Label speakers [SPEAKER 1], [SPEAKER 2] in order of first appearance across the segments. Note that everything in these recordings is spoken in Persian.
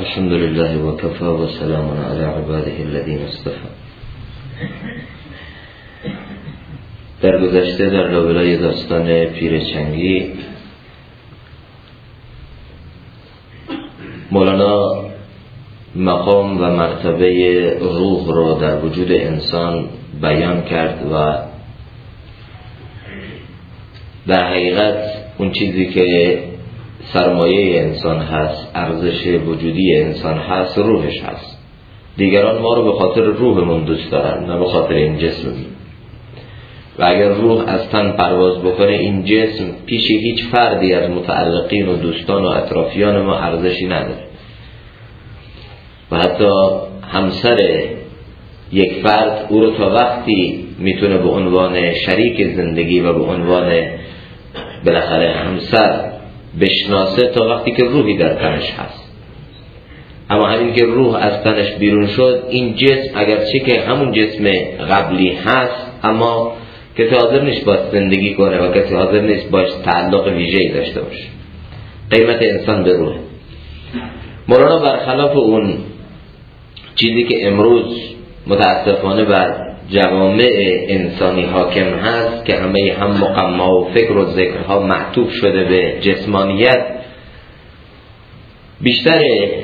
[SPEAKER 1] الحمد لله وكفى وسلام على عباده الذين اصطفى. در گذشته در لابلای داستان پیرچنگی مولانا مقام و مرتبه روح را در وجود انسان بیان کرد و در حقیقت اون چیزی که سرمایه انسان هست، ارزش وجودی انسان هست، روحش هست. دیگران ما رو به خاطر روحمون دوست دارن، نه به خاطر این جسم. و اگر روح از تن پرواز بکنه، این جسم پیش هیچ فردی از متعلقین و دوستان و اطرافیان ما ارزشی نداره. و حتی همسر یک فرد او رو تا وقتی میتونه به عنوان شریک زندگی و به عنوان بالاخره همسر بشناسه تا وقتی که روحی در تنش هست. اما همین که روح از تنش بیرون شد، این جسم اگرچه که همون جسم قبلی هست، اما کسی حاضر نیست باش زندگی کنه و کسی حاضر نیست باش تعلق ویژه‌ای داشته باشه. قیمت انسان به روح. مولانا برخلاف اون چیزی که امروز متاسفانه بر جوامع انسانی حاکم هست که همه هم مقما و فکر و ذکرها معطوف شده به جسمانیت، بیشتر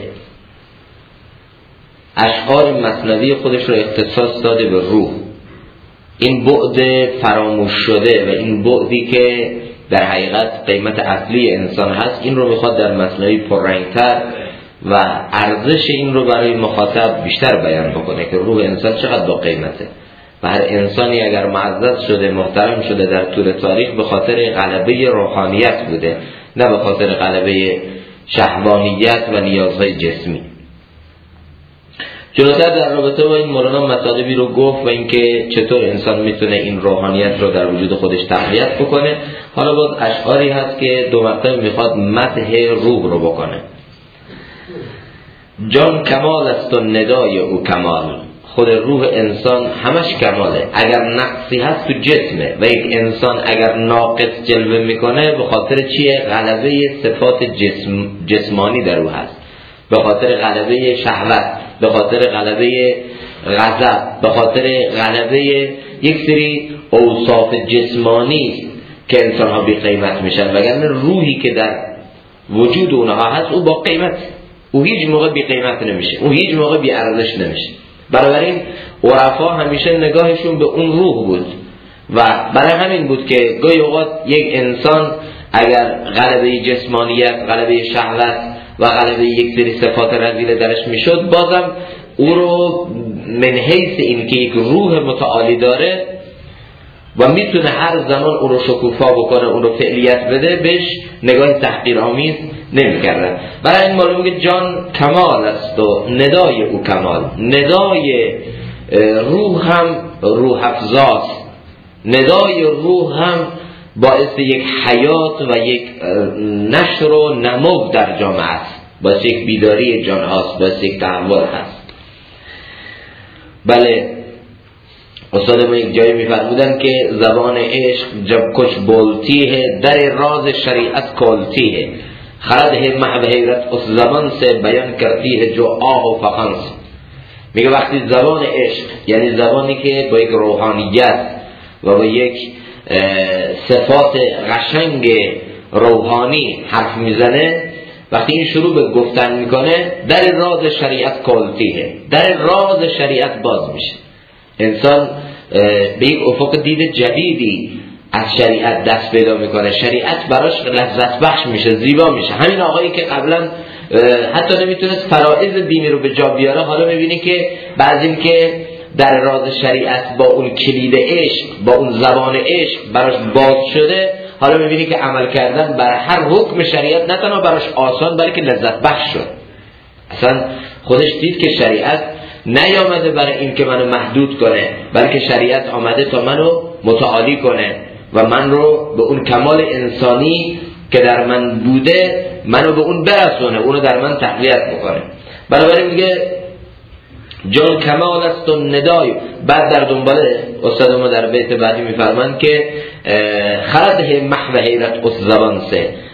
[SPEAKER 1] اشعار مثنوی خودش رو اختصاص داده به روح. این بعد فراموش شده و این بعدی که در حقیقت قیمت اصلی انسان هست، این رو میخواد در مثنوی پررنگتر و ارزش این رو برای مخاطب بیشتر بیان بکنه که روح انسان چقدر با قیمته. و هر انسانی اگر معزز شده، محترم شده در طول تاریخ، به خاطر غلبه روحانیت بوده، نه به خاطر غلبه شهوانیت و نیازهای جسمی. جلوتر در رابطه با این مولانا مطالبی رو گفت و اینکه چطور انسان میتونه این روحانیت رو در وجود خودش تقویت بکنه. حالا باز اشعاری هست که دو مرتبه میخواد مدح روح رو بکنه. جان کمال است و ندای او کمال. خود روح انسان همش کماله. اگر نقصی هست تو جسمه و یک انسان اگر ناقص جلوه میکنه، به خاطر چیه؟ غلبه صفات جسمانی در او هست، به خاطر غلبه شهوت، به خاطر غلبه غضب، به خاطر غلبه یک سری اوصاف جسمانی که انسان ها بی قیمت میشن. وگرنه روحی که در وجود اونها هست، او با قیمت، او هیچ موقع بی قیمت نمیشه، او هیچ موقع بی ارزش نمیشه. بنابراین عرفا همیشه نگاهشون به اون روح بود و برای همین بود که گاهی اوقات یک انسان اگر غلبه جسمانیت، غلبه شهوت و غلبه یک سری صفات رذیله درش میشد، بازم او رو من حیث این که یک روح متعالی داره و میتونه هر زمان اون رو شکوفا بکنه، اون رو فعلیت بده، بهش نگاه تحقیرآمیز نمی‌کردن. برای این معلومه که جان کمال است و ندای او کمال. ندای روح هم روح افزاست. ندای روح هم باعث یک حیات و یک نشر و نمو در جامعه است، باعث یک بیداری جان هاست، باعث یک تحول هست. بله، استاد ما یک جایی می‌فرمودن که زبان عشق جب کچھ بولتی ہے در راز شریعت کھولتی ہے، خرد ہے محو حیرت اس زبان سے بیان کرتی ہے جو آه و فغان سے. میگه وقتی زبان عشق، یعنی زبانی که با یک روحانیت و با یک صفات قشنگ روحانی حرف میزنه، وقتی این شروع به گفتن میکنه، در راز شریعت کھولتی ہے، در راز شریعت باز میشه. انسان به یک افق دید جدیدی از شریعت دست پیدا میکنه، شریعت براش لذت بخش میشه، زیبا میشه. همین آقایی که قبلا حتی نمیتونست فرائض دینی رو به جا بیاره، حالا میبینی که بعد این که در راز شریعت با اون کلید عشق، با اون زبان عشق براش باز شده، حالا میبینی که عمل کردن بر هر حکم شریعت نه تنها براش آسان، بلکه لذت بخش شد. اصلا خودش دید که شریعت نیامده برای این که منو محدود کنه، بلکه شریعت آمده تا منو متعالی کنه و من رو به اون کمال انسانی که در من بوده، منو به اون برسونه، اونو در من تقویت بکنه. بنابراین میگه جان کمال است و ندای. بعد در دنباله استاد ما در بیت بعدی میفرمان که خرد ہے محو حیرت اس زبان سے،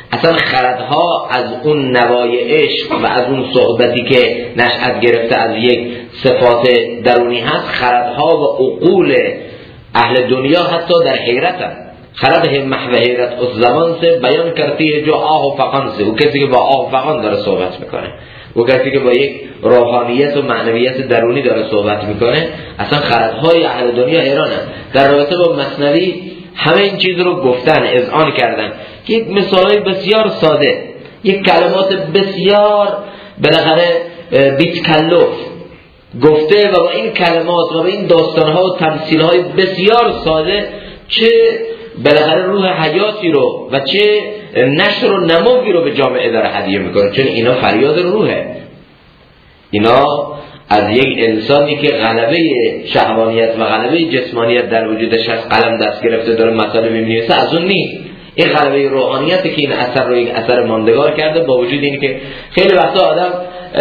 [SPEAKER 1] اصلا خردها از اون نوای عشق و از اون صحبتی که نشأت گرفته از یک صفات درونی هست، خردها و عقول اهل دنیا حتی در حیرت هست. خرد محو حیرت اس زمان سے بیان کرتی ہے جو آه و فغان سے، و کسی که با آه و فغان داره صحبت میکنه، و کسی که با یک روحانیت و معنویت درونی داره صحبت میکنه، اصلا خردهای اهل دنیا حیرانه. در رابطه با مثنوی همه این چیز رو گفتن، اذعان کردن که یک مثالای بسیار ساده، یک کلمات بسیار بالاخره بی‌تکلف گفته، و با این کلمات و با این داستانها و تمثیلهای بسیار ساده چه بالاخره روح حیاتی رو و چه نشر و نموی رو به جامعه داره هدیه میکنه. چون اینا فریاد روحه، اینا از یک انسانی که غلبه شهوانیت و غلبه جسمانیت در وجودش هست، قلم دست گرفته داره مطالب می‌نویسه، از اون نیست. این غلبه روحانیتی که این اثر رو یک اثر ماندگار کرده، با وجود این که خیلی وقتا آدم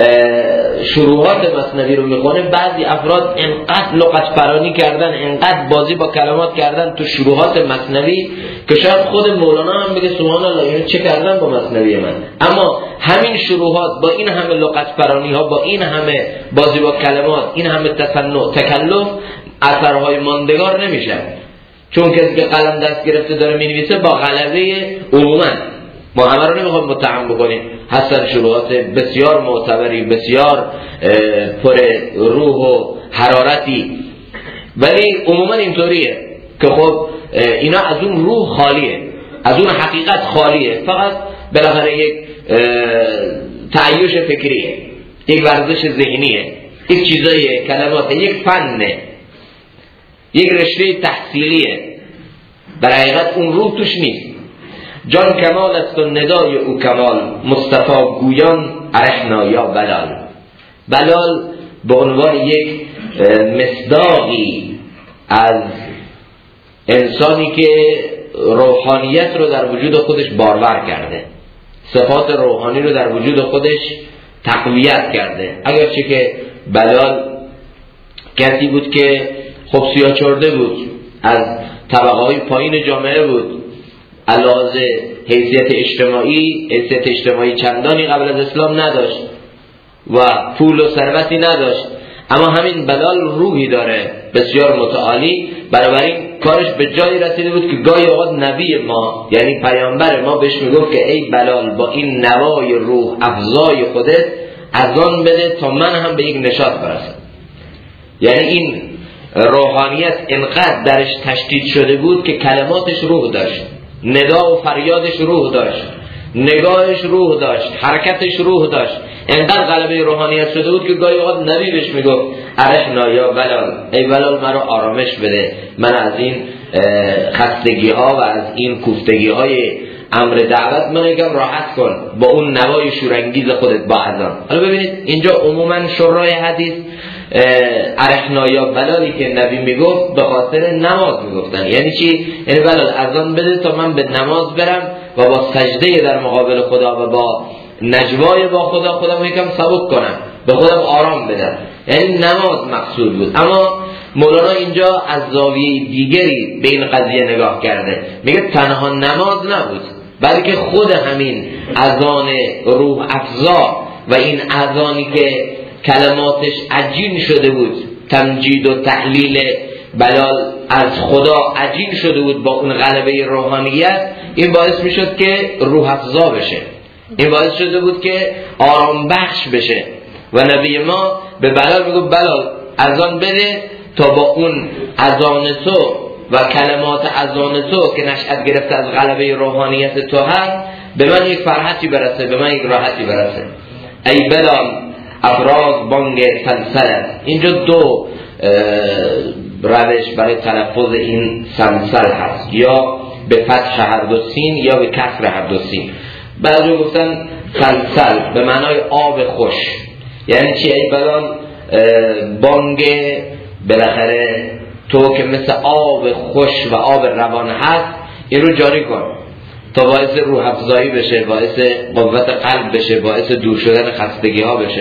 [SPEAKER 1] شروحات مثنوی رو میخونه، بعضی افراد انقدر لغت پرانی کردن، انقدر بازی با کلمات کردن تو شروحات مثنوی که شاید خود مولانا هم بگه سبحان الله اینو چه کردن با مثنوی من. اما همین شروحات با این همه لغت پرانی ها، با این همه بازی با کلمات، این همه تصنع تکلف، اثرهای ماندگار نمیشن. چون کسی که قلم دست گرفته داره مینویسه با غلبه عموما، ما همه رو نمیخوام متهم بکنیم، هستن شروعات بسیار معتبری، بسیار پر روح و حرارتی، ولی عموما اینطوریه که خب اینا از اون روح خالیه، از اون حقیقت خالیه، فقط بالاخره یک تعیش فکریه، یک ورزش ذهنیه، یک چیزای کلمات، یک فنه، یک رشته تحصیلیه، در حقیقت اون روح توش نیست. جان کمال است و ندای او کمال، مصطفی گویان ارحنا یا بلال. بلال به عنوان یک مصداقی از انسانی که روحانیت رو در وجود خودش بارور کرده، صفات روحانی رو در وجود خودش تقویت کرده. اگرچه که بلال کسی بود که خب سیاه چرده بود، از طبقه‌های پایین جامعه بود، علاوه حیثیت اجتماعی چندانی قبل از اسلام نداشت و پول و ثروتی نداشت، اما همین بلال روحی داره بسیار متعالی. بنابراین کارش به جایی رسیده بود که گاهی اوقات نبی ما یعنی پیامبر ما بهش میگفت که ای بلال با این نوای روح افزای خودت اذان بده تا من هم به یک نشاط برسم. یعنی این روحانیت انقدر درش تشدید شده بود که کلماتش روح داشت، ندا و فریادش روح داشت، نگاهش روح داشت، حرکتش روح داشت. انقدر غلبه روحانیت شده بود که گاهی اوقات نبی بهش میگفت ارحنا یا بلال، ای بلال مرا آرامش بده، من از این خستگی ها و از این کوفتگی های امر دعوت من یکم راحت کن با اون نوای شورانگیز خودت با اذان. حالا ببینید اینجا عموما شرای حدیث ارحنا یا بلالی که نبی میگفت به خاطر نماز میگفتن. یعنی چی؟ یعنی بلال اذان بده تا من به نماز برم و با سجده در مقابل خدا و با نجوای با خودم یکم سبک کنم، به خودم آرام بدم. یعنی نماز مقصود بود. اما مولانا اینجا از زاویه دیگری به این قضیه نگاه کرده، میگه تنها نماز نبود بلکه خود همین اذان روح افزا و این اذانی که کلماتش عجین شده بود، تمجید و تحلیل بلال از خدا عجین شده بود با اون غلبه روحانیت، این باعث میشد که روح افزا بشه، این باعث شده بود که آرام بخش بشه. و نبی ما به بلال میگه بلال اذان بده تا با اون اذان تو و کلمات اذان تو که نشأت گرفته از غلبه روحانیت تو هست به من یک فرحتی برسه، به من یک راحتی برسه. ای بلال افراز بانگ سلسل. اینجا دو روش برای تلفظ این سلسل هست، یا به فتح هر دو سین یا به کسر هر دو سین. بعضی گفتن سلسل به معنای آب خوش. یعنی چی؟ ای بلال بانگ بالاخره تو که مثل آب خوش و آب روان هست این رو جاری کن تا باعث روح افزایی بشه، باعث قوت قلب بشه، باعث دور شدن خستگی ها بشه.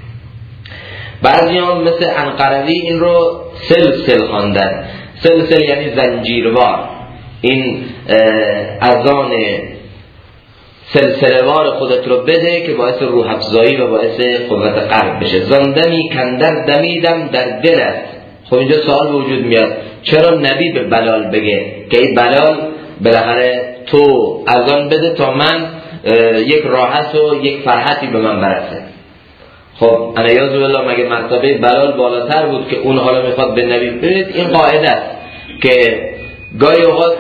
[SPEAKER 1] بعضی هم مثل انقروی این رو سلسل خواندن. سلسل یعنی زنجیروار. این اذان سلسله وار خودت رو بده که باعث روح افزایی و باعث قوت قلب بشه. زاندمی کندر دمیدم در دلت. خب اینجا سوال وجود میاد چرا نبی به بلال بگه که ای بلال بالاخره تو اذان بده تا من یک راحت و یک فرحتی به من برسه. خب علیاذ بالله مگه مرتبه بلال بالاتر بود که اون حالا میخواد به نبی؟ ببینید این قاعده است که گاهی اوقات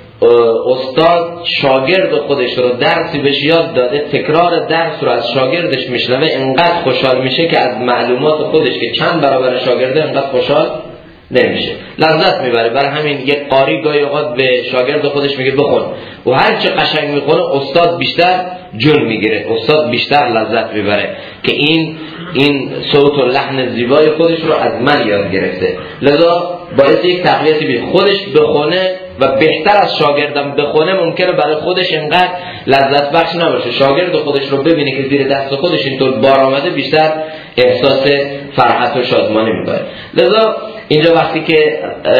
[SPEAKER 1] استاد شاگرد خودش رو درسی بهش یاد داده، تکرار درس رو از شاگردش میشنوه، انقدر خوشحال میشه که از معلومات خودش که چند برابر شاگرده انقدر خوشحال نمیشه، لذت میبره. برای همین یک قاری گاهی اوقات به شاگرد خودش میگه بخون و هر چه قشنگ میخونه استاد بیشتر جون میگیره، استاد بیشتر لذت میبره که این صوت و لحن زیبای خودش رو از من یاد گرفته. لذا باعث یک تقویتی بید خودش بخونه و بهتر از شاگردم بخونه ممکنه برای خودش انقدر لذت بخش نباشه، شاگرد خودش رو ببینه که زیر دست خودش اینطور بار آمده بیشتر احساس فرحت و شادمانی میکنه. لذا اینجا وقتی که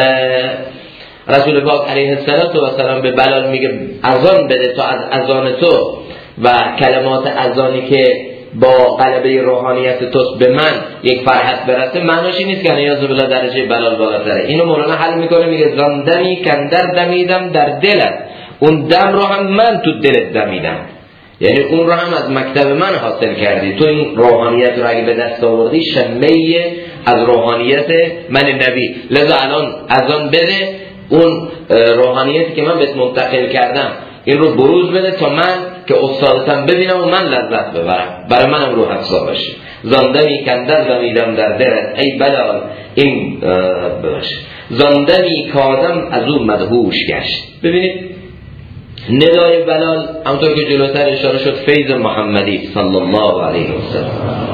[SPEAKER 1] رسول پاک علیه السلام به بلال میگه اذان بده تا از اذان تو و کلمات اذانی که با غلبه روحانیت توست به من یک فرحت برسه، معناش این نیست که نیاز بالله درجه بلال بالاتره. اینو مولانا حل میکنه، میگه زاندمی کندر دمیدم در دلت، اون دم رو هم من تو دلت دمیدم، یعنی اون رو هم از مکتب من حاصل کردی. تو این روحانیت رو اگه به دست آوردی شمه از روحانیت من نبی، لذا الان اذان بده اون روحانیتی که من بهت منتقل کردم این رو بروز بده تا من که استادتم ببینم و من لذت ببرم، برای منم روح افزا باشه. زاندمی کندر دمیدم در درت ای بلال این باشه. زاندمی کادم از اون مدهوش گشت. ببینید ندای بلال همونطور که جلوتر اشاره شد فیض محمدی صلی الله علیه وسلم،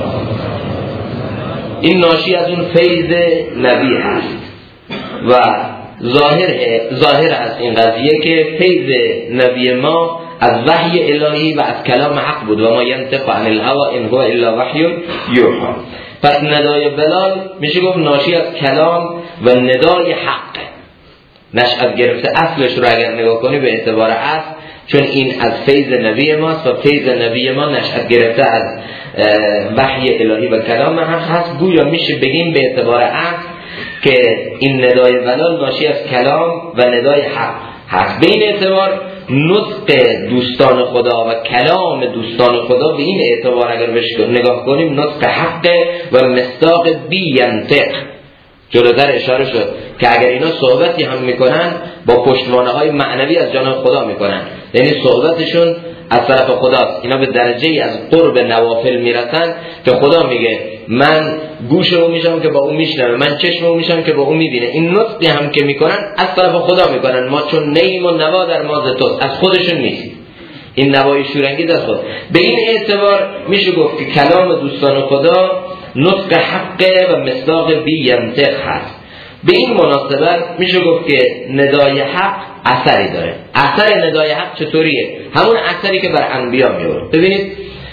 [SPEAKER 1] این ناشی از اون فیض نبی هست و ظاهر است این قضیه که فیض نبی ما از وحی الهی و از کلام حق بود و ما ینطق عن الهوى ان هو الا وحی یوحی. پس ندای بلال میشه گفت ناشی از کلام و ندای حق، نشأت گرفته اصلش رو اگر نگاه کنی به اعتبار اصل، چون این از فیض نبی ماست و فیض نبی ما نشأت گرفته از وحی الهی و کلام حق هست. گویا میشه بگیم به اعتبار اصل که این ندای بلال ناشی از کلام و ندای حق هست. به این اعتبار نطق دوستان خدا و کلام دوستان خدا به این اعتبار اگر بهش نگاه کنیم نطق حق و مصداق بی ینطق. جلوتر اشاره شد که اگر اینا صحبتی هم میکنن با پشتوانه های معنوی از جانب خدا میکنن، یعنی صحبتشون از طرف خداست، اینا به درجه از قرب نوافل میرسن که خدا میگه من گوشمو میشم که با اون میشنوه، من چشممو میشم که با اون میبینه. این نطقی هم که میکنن از طرف خدا میکنن، ما چون نیم و نوا در ماز توست، از خودشون نیست، این نوای شورانگیز از خود. به این اعتبار میشه گفت که کلام دوستان خدا نطق حق و مصداق بی ینطق هست. به این مناسبت میشه گفت که ندای حق اثری داره. اثر ندای حق چطوریه؟ همون اثری که بر انبیا میاره. ببینید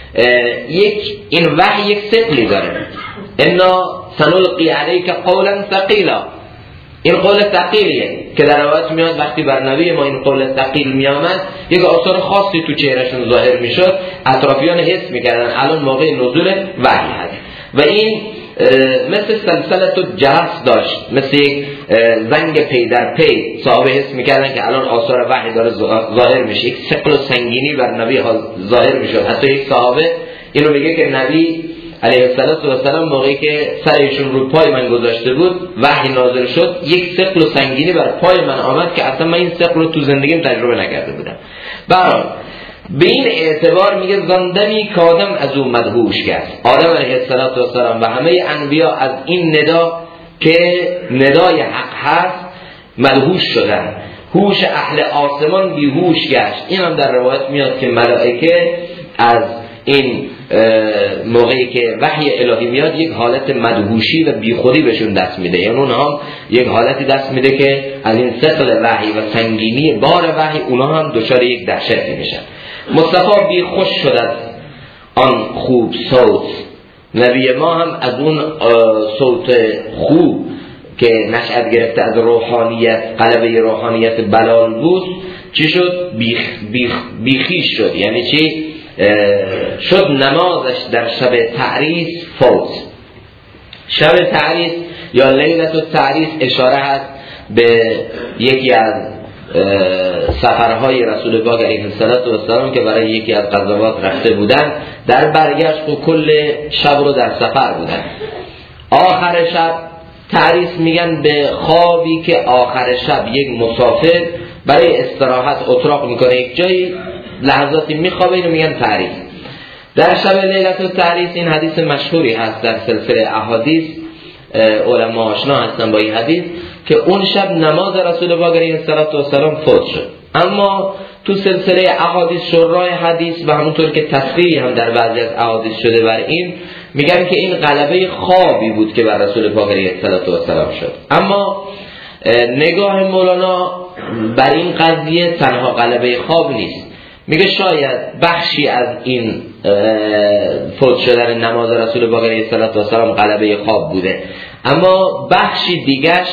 [SPEAKER 1] این وحی یک ثقلی داره، انا سنلقی علیک قولا ثقیلا، این قول ثقیلیه که در روایت میاد وقتی بر نبی ما این قول ثقیل میامد یک آثار خاصی تو چهرهشون ظاهر میشد، اطرافیان حس میکردن الان موقع نزول وحی هست و این مثل سلسلت و جرس داشت، مثل یک زنگ پی در پی صحابه حس میکردن که الان آثار وحی داره ظاهر میشه، یک ثقل و سنگینی بر نبی ظاهر میشد. حتی یک صحابه اینو میگه که نبی علیه السلام موقعی که سرشون رو پای من گذاشته بود وحی نازل شد، یک ثقل و سنگینی بر پای من آمد که اصلا من این ثقل رو تو زندگیم تجربه نکرده بودم. برای به این اعتبار میگه زاندمی که آدم از اون مدهوش کرد. آدم علیه السلام و همه انبیا از این ندا که ندای حق هست مدهوش شدن، هوش اهل آسمان بیهوش گشت. این هم در روایت میاد که ملائکه از این موقعی که وحی الهی میاد یک حالت مدهوشی و بیخودی بهشون دست میده، یعنی اونها یک حالتی دست میده که از این ثقل وحی و سنگینی بار وحی اونها هم دچار یک دهشتی میشن. مصطفی بی خوش شد از آن خوب صوت، نبی ما هم از اون صوت خوب که نشأت گرفته از روحانیت، غلبه روحانیت بلال بود، چی شد؟ بیخیش شد. یعنی چی؟ شد نمازش در شب تعریس فوت. شب تعریس یا لیلة التعریس اشاره هست به یکی از سفرهای رسول پاک علیه السلام که برای یکی از غزوات رفته بودن، در برگشت و کل شب رو در سفر بودن. آخر شب تعریس میگن به خوابی که آخر شب یک مسافر برای استراحت اتراق میکنه یک جایی لحظاتی میخوابه، اینو میگن تعریس. در شب لیلة التعریس این حدیث مشهوری هست در سلسله احادیث، علما آشنا هستن با این حدیث که اون شب نماز رسول پاک علیه السلام فوت شد. اما تو سلسله احادیث شراح حدیث و همونطور که تصریح هم در بعضی از احادیث شده بر این، میگن که این غلبه خوابی بود که بر رسول پاک علیه السلام شد. اما نگاه مولانا بر این قضیه تنها غلبه خواب نیست. میگه شاید بخشی از این فوت شدن نماز رسول پاک علیه السلام غلبه خواب بوده، اما بخشی دیگرش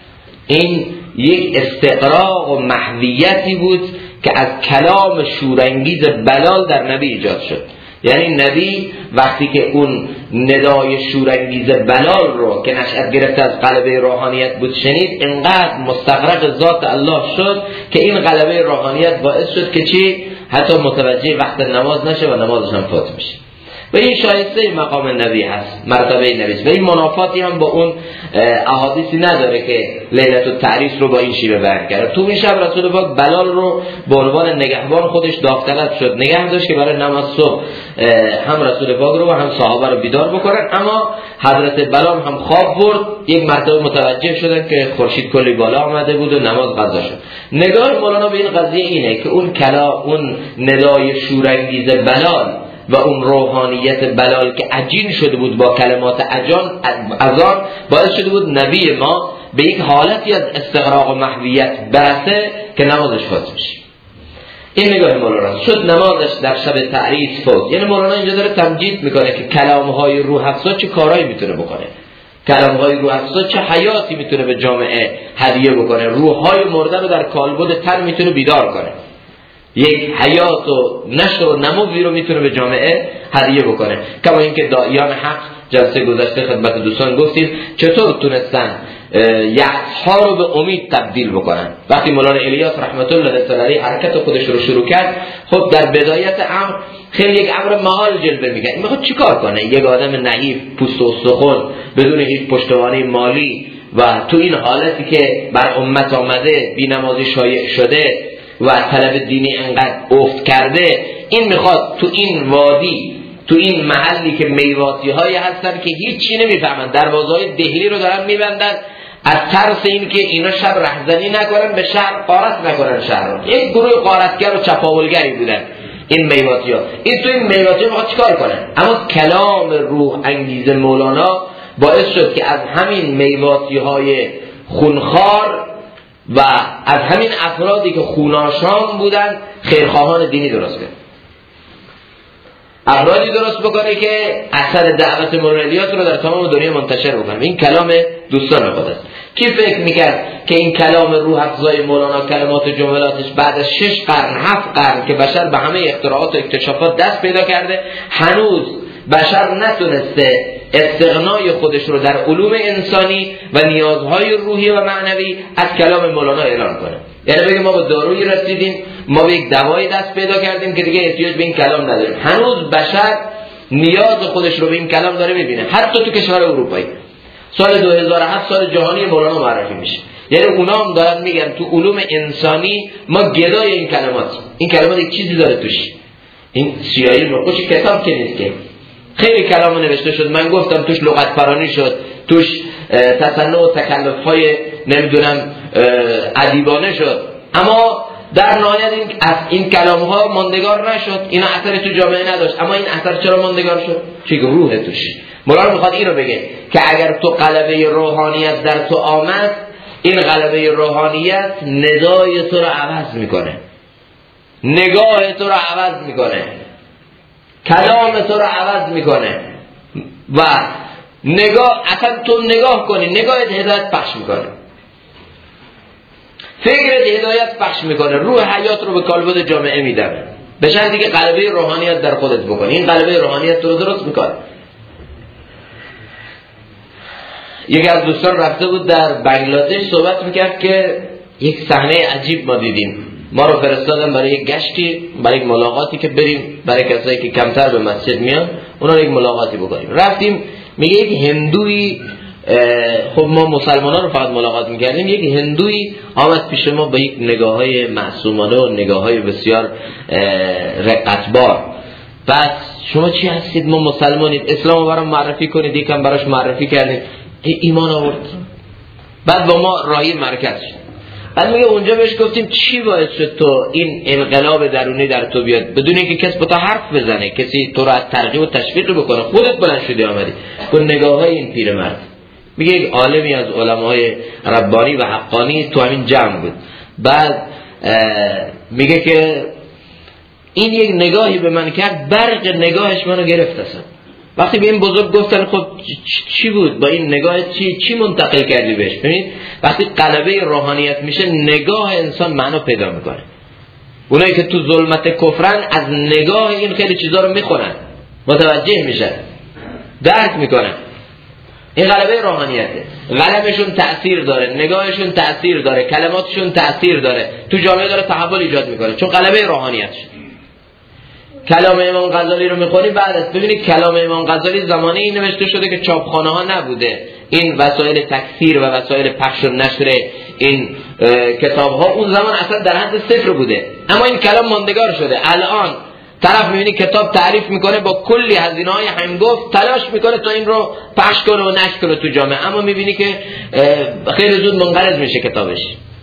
[SPEAKER 1] این یک استقراق و محویتی بود که از کلام شورانگیز بلال در نبی ایجاد شد. یعنی نبی وقتی که اون ندای شورانگیز بلال رو که نشأت گرفته از غلبه روحانیت بود شنید، انقدر مستغرق ذات الله شد که این غلبه روحانیت باعث شد که چی؟ حتی متوجه وقت نماز نشه و نمازش هم فوت میشه. و این شایسته مقام نبی هست، مرتبه نبی است و این منافاتی هم با اون احادیثی نداره که لیلة التعریس رو با این شیوه بیان کرده. تو این شب رسول پاک بلال رو به عنوان نگهبان خودش داوطلب شد، نگه داشت که برای نماز صبح هم رسول پاک رو و هم صحابه رو بیدار بکنن. اما حضرت بلال هم خواب برد، یک مرتبه متوجه شدن که خورشید کلی بالا آمده بود و نماز قضا شد. نگاه مولانا به این قضیه اینه که اون ندای شورانگیز بلال و اون روحانیت بلال که عجین شده بود با کلمات اذان باعث شده بود نبی ما به یک حالتی از استغراق و محویت برسه که نمازش فوت بشه. این نگاه مولانا شد نمازش در شب تعریس فوت. یعنی مولانا اینجا داره تمجید میکنه که کلامهای روح افزا چه کارهایی میتونه بکنه، کلامهای روح افزا چه حیاتی میتونه به جامعه هدیه بکنه، روحهای مرده رو در کالبد تن میتونه بیدار کنه، یک حیات و نشر و نموی رو میتونه به جامعه هدیه بکنه. کما اینکه داعیان حق جلسه گذشته خدمت دوستان گفتیم چطور تونستن یأس‌ها رو به امید تبدیل بکنن. وقتی مولانا الیاس رحمت الله تعالی حرکت خودش رو شروع کرد، خب در بدایت امر خیلی یک امر محال جلوه میگه. این میخواد چیکار کنه؟ یک آدم نحیف پوست و استخوان بدون هیچ پشتوانه مالی و تو این حالتی که بر امت آمده، بی‌نمازی شایع شده و طلب دینی انقدر افت کرده، این میخواد تو این وادی، تو این محلی که میواتی هایی هستن که هیچی نمیفهمن، دروازه‌های دهلی رو دارن میبندن از ترس این که اینا شب رهزنی نکنن، به شهر غارت نکنن شهر رو. یک گروه غارتگر و چپاولگری بودن این میواتی ها. این تو این میواتی ها میخواد چیکار کنن؟ اما کلام روح انگیز مولانا باعث شد که از همین میواتی های خونخوار و از همین افرادی که خوناشام بودن خیرخواهان دینی درست کنه، افرادی درست بکنه که اثر دعوت مولانا رو در تمام دنیا منتشر بکنه. این کلام دوستان خود است. کی فکر میکرد که این کلام روح افزای مولانا، کلمات و جملاتش بعد از 6 قرن 7 قرن که بشر به همه اختراعات و اکتشافات دست پیدا کرده، هنوز بشر نتونسته استغنای خودش رو در علوم انسانی و نیازهای روحی و معنوی از کلام مولانا اعلان کنه. یعنی بگه ما با دارویی رسیدیم، ما به یک دوایی دست پیدا کردیم که دیگه احتیاج به این کلام نداریم. هنوز بشر نیاز خودش رو به این کلام داره میبینه. حتی تو کشور اروپایی سال 2007 سال جهانی مولانا معرفی میشه. یعنی اونا هم دارن میگن تو علوم انسانی ما گدای این کلمات یک چیزی داره توش. این سیاهی نقوش کتاب که نیست که خیلی کلام نوشته شد، من گفتم توش لغت فرانی شد، توش تصنع و تکلف‌های نمیدونم ادیبانه شد، اما در نهایت این کلام‌ها ماندگار نشد، اینا اثری تو جامعه نداشت. اما این اثر چرا ماندگار شد؟ چون روح توش. مولانا میخواد این رو بگه که اگر تو غلبه روحانیت در تو آمد، این غلبه روحانیت ندای تو رو عوض میکنه، نگاه تو رو عوض میکنه، کلام تو رو عوض میکنه و اصلا تو نگاه کنی، نگاهت هدایت پخش میکنه. فکرت هدایت پخش میکنه، روح حیات رو به کالبد جامعه میدمه، به شرطی که غلبه روحانیت در خودت بکنی. این غلبه روحانیت رو درست میکنه. یکی از دوستان رفته بود در بنگلادش صحبت میکرد که یک صحنه عجیب ما دیدیم. ما رو فرستادن برای یک گشتی، برای یک ملاقاتی که بریم برای کسایی که کمتر به مسجد میان اونا یک ملاقاتی بکنیم. رفتیم، میگه یک هندویی، خب ما مسلمانان رو فقط ملاقات میکردیم، یک هندویی آمد پیش ما با یک نگاه‌های معصومانه و نگاه‌های بسیار رقتبار. بس شما چی هستید؟ ما مسلمانیم، اسلام رو برام معرفی کنید. یکم براش معرفی کردیم، ایمان آورد. بعد با ما راهی مرکز شد. بعد میگه اونجا بهش گفتیم چی باعث شد تو این انقلاب درونی در تو بیاد بدون اینکه کسی با تو حرف بزنه، کسی تو رو از ترغیب و تشویق بکنه، خودت بلند شدی آمدی؟ گفت نگاه‌های این پیرمرد. میگه یک عالمی از علمای ربانی و حقانی تو همین جمع بود. بعد میگه که این یک نگاهی به من کرد، برق نگاهش منو گرفت اصلا. وقتی به این بزرگ گفتن خب چی بود با این نگاه، چی منتقل کردی بهش؟ ببینید وقتی غلبه روحانیت میشه نگاه انسان معنا پیدا میکنه. اونایی که تو ظلمت کفرن از نگاه این خیلی چیزا رو میخونن، متوجه میشن، درک میکنن. این غلبه روحانیته. قلمشون تأثیر داره، نگاهشون تأثیر داره، کلماتشون تأثیر داره، تو جامعه داره تحول ایجاد میکنه، چون غلبه روحانیتش. کلام امام غزالی رو میخونی بعد از ببینید کلام امام غزالی زمانه این نوشته شده که چاپخانه ها نبوده، این وسایل تکثیر و وسایل پخش و نشر این کتاب ها اون زمان اصلا در حد صفر بوده، اما این کلام ماندگار شده. الان طرف میبینی کتاب تعریف میکنه با کلی هزینه های همگفت، تلاش میکنه تا این رو پخش کنه و نشر کنه تو جامعه، اما میبینی که خیلی زود منقرض میشه کتابش.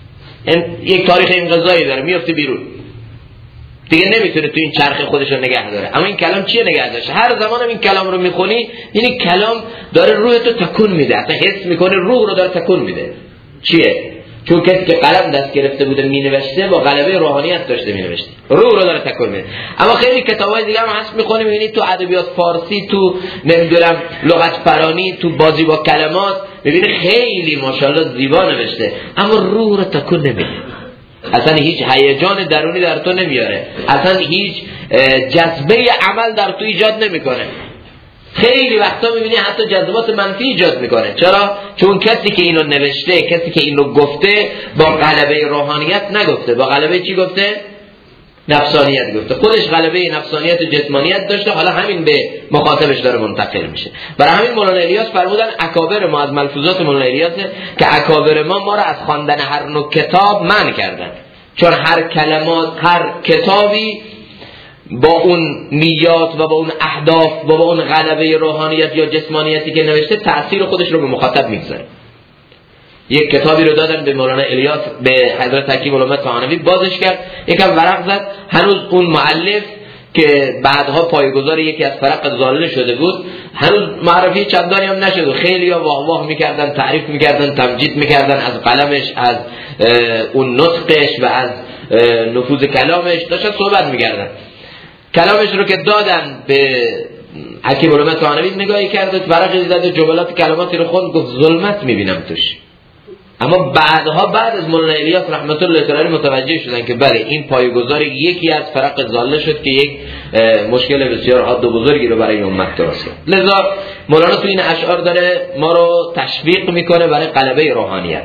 [SPEAKER 1] یک تاریخ انقضایی داره، میفته بیرون دیگه، نمیتونه تو این چرخ خودش رو نگه داره. اما این کلام چیه نگه داشته؟ هر زمان این کلام رو میخونی یعنی کلام داره روح تو تکون میده، اصلا حس میکنه روح رو داره تکون میده. چیه؟ چون کسی که قلم دست گرفته بوده مینوشته با غلبه روحانیت داشته مینوشته، روح رو داره تکون میده. اما خیلی کتابای دیگه هم هست میخونی میبینی تو ادبیات فارسی، تو نمیدونم لغت فرانی، تو بازی با کلمات، میبینی خیلی ماشاءالله زیبا نوشته، اما روح رو تکون نمیده، اصلا هیچ هیجان درونی در تو نمیاره، اصلا هیچ جذبه عمل در تو ایجاد نمیکنه. خیلی وقتا میبینی حتی جذبات منفی ایجاد میکنه. چرا؟ چون کسی که اینو نوشته، کسی که اینو گفته با غلبه روحانیت نگفته، با غلبه چی گفته؟ نفسانیت گفته. خودش غلبه نفسانیت و جسمانیت داشته، حالا همین به مخاطبش داره منتقل میشه. برای همین مولانا الیاس فرمودن اکابر ما، از ملفوظات مولانا الیاس که اکابر ما رو از خواندن هر نوع کتاب منع کردن، چون هر کلمات، هر کتابی با اون نیات و با اون اهداف و با اون غلبه روحانیت یا جسمانیتی که نوشته تأثیر خودش رو به مخاطب میگذاره. یک کتابی رو دادن به مولانا الیاس، به حضرت حکیم علامه طحاوی، بازش کرد، یکم ورق زد، هنوز اون مؤلف که بعدها پایه‌گذار یکی از فرق ضاله شده بود هنوز معرفی چندانی هم نشد. خیلی ها واه واه میکردن، تعریف میکردن، تمجید میکردن از قلمش، از اون نطقش و از نفوذ کلامش، داشتن صحبت میکردن. کلامش رو که دادن به حکیم علامه طحاوی نگاهی کرد، ورقی زد، جملات کلماتی رو خوند، گفت ظلمت میبینم توش. اما بعدها بعد از مولانا الیاس رحمت الله تعالی متوجه شدن که بله این پایه‌گذار یکی از فرق ضاله شد که یک مشکل بسیار حاد و بزرگی رو برای امت درست کرد. لذا مولانا تو این اشعار داره ما رو تشویق میکنه برای غلبه روحانیت.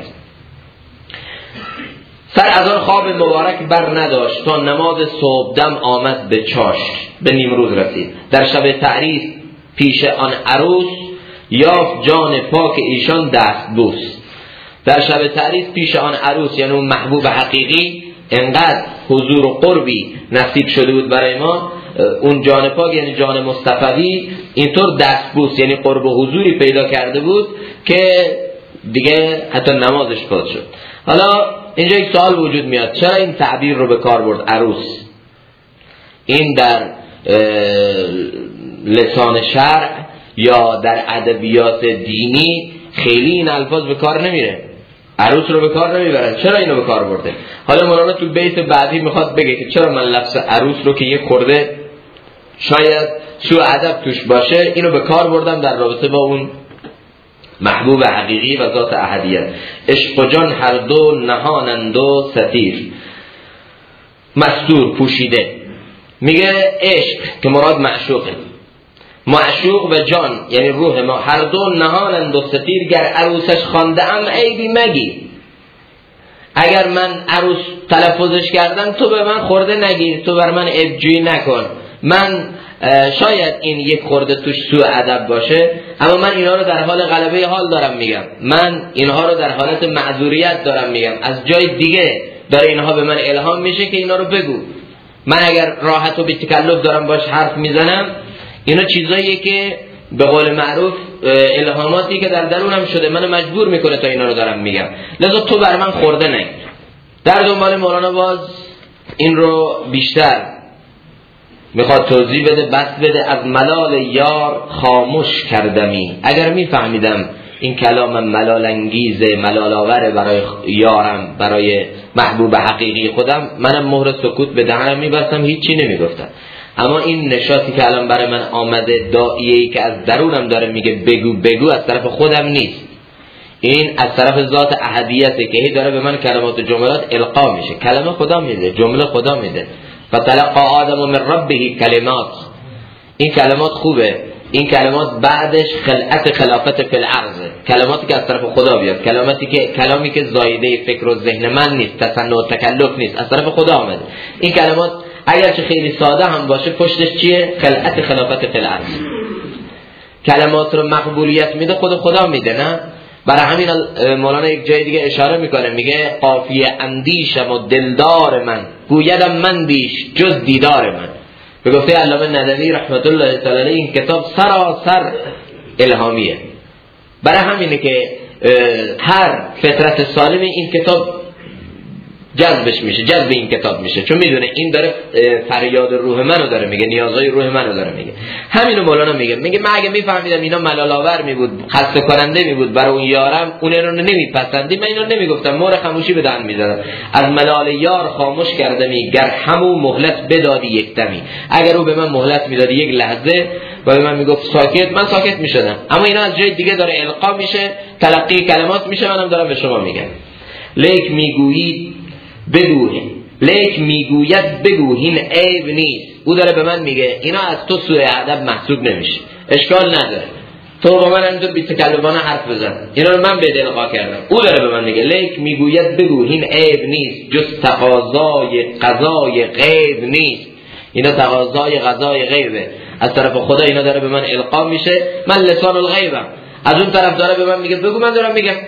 [SPEAKER 1] سر از آن خواب مبارک بر نداشت تا نماز صبحدم آمد به چاش، به نیمروز رسید. در شب تعریس پیش آن عروس یافت جان پاک ایشان دست بوس. در شب تعریس پیش آن عروس یعنی اون محبوب حقیقی انقدر حضور و قربی نصیب شده بود برای ما، اون جان پاک یعنی جان مصطفوی اینطور دستبوس یعنی قرب و حضوری پیدا کرده بود که دیگه حتی نمازش فوت شد. حالا اینجا یک سوال وجود میاد، چرا این تعبیر رو به کار برد عروس؟ این در لسان شرع یا در ادبیات دینی خیلی این الفاظ به کار نمیره، عروس رو به کار نمیبرن. چرا اینو به کار برده؟ حالا مولانا تو بیت بعدی میخواد بگه که چرا من لفظ عروس رو که یک خورده شاید سوء ادب توش باشه اینو به کار بردم در رابطه با اون محبوب حقیقی و ذات احدیت. عشق و جان هر دو نهانند و ستیر، مستور پوشیده. میگه عشق که مراد معشوقه، معشوق و جان یعنی روح ما هر دو نهانند و ستیر، گر عروسش خوانده ام عیبی مگیر. اگر من عروس تلفظش کردم تو به من خورده نگیر، تو بر من عیبجویی نکن. من شاید این یک خورده توش سوء ادب باشه، اما من اینها رو در حال غلبه حال دارم میگم، من اینها رو در حالت معذوریت دارم میگم، از جای دیگه داره اینها به من الهام میشه که اینا رو بگو. من اگر راحت و بی تکلف دارم باش حرف میزنم، اینا چیزاییه که به قول معروف الهاماتی که در درونم شده منو مجبور میکنه تا اینا رو دارم میگم، لذا تو بر من خورده نگیر. در دنبال مولانا باز این رو بیشتر میخواد توضیح بده، بس بده. از ملال یار خاموش کردمی، اگر میفهمیدم این کلام ملال انگیز ملال آور برای یارم، برای محبوب حقیقی خودم، منم مهر سکوت به دهنم میبستم، هیچی نمیگفتم. اما این نشاطی که الان برای من آمده، داعیه‌ای که از درونم داره میگه بگو بگو، از طرف خودم نیست، این از طرف ذات احدیته که هی داره به من کلمات و جملات القا میشه. کلمه خدا میده، جمله خدا میده. فتلقى آدم من ربه کلمات. این کلمات خوبه، این کلمات بعدش خلعت خلافت فی الارض، کلماتی که از طرف خدا بیاد، کلامی که زایده فکر و ذهن من نیست، تصنع و تکلف نیست، از طرف خدا آمده. این کلمات اگرچه خیلی ساده هم باشه، پشتش چیه؟ خلعت خلافت فی الارض. کلمات رو مقبولیت میده خدا میده، نه؟ برای همین مولانا یک جای دیگه اشاره میکنه، میگه قافیه اندیشم و دلدار من، گویدم من بیش جز دیدار من. به گفته علامه ندوی رحمت الله تعالی علیه این کتاب سراسر الهامیه. برای همینه که هر فطرت سالم این کتاب جذبش میشه، جذب این کتاب میشه، چون میدونه این داره فریاد روح منو داره میگه، نیازهای روح منو داره میگه. همینو مولانا میگه من اگه میفهمیدم اینا ملال آور میبود، خسته کننده میبود برای اون یارم، اون رو نمیپسندی، من اینو نمیگفتم، مهر خاموشی به دهن میزدم. از ملال یار خاموش کردمی، گر همو مهلت بدادی یک دمی. اگر او به من مهلت میدادی یک لحظه و به من میگفت ساکت، من ساکت میشدم. اما اینا از جای دیگه داره القا میشه، تلقی کلمات میشه، منم دارم به شما میگم. لیک میگوید بگو این عیب نیست. او داره به من میگه اینا از تو سوء ادب محسوب نمیشه، اشکال نداره، تو با من همینطور بی تکلفانه حرف بزن، اینا رو من به دلقا کردم. او داره به من میگه لیک میگوید بگو این عیب نیست، جز تقاضای قضای غیب نیست. اینا تقاضای قضای غیبه، از طرف خدا اینا داره به من القا میشه، من لسان الغیبم. از اون طرف داره به من میگه بگو، من دارم میگم.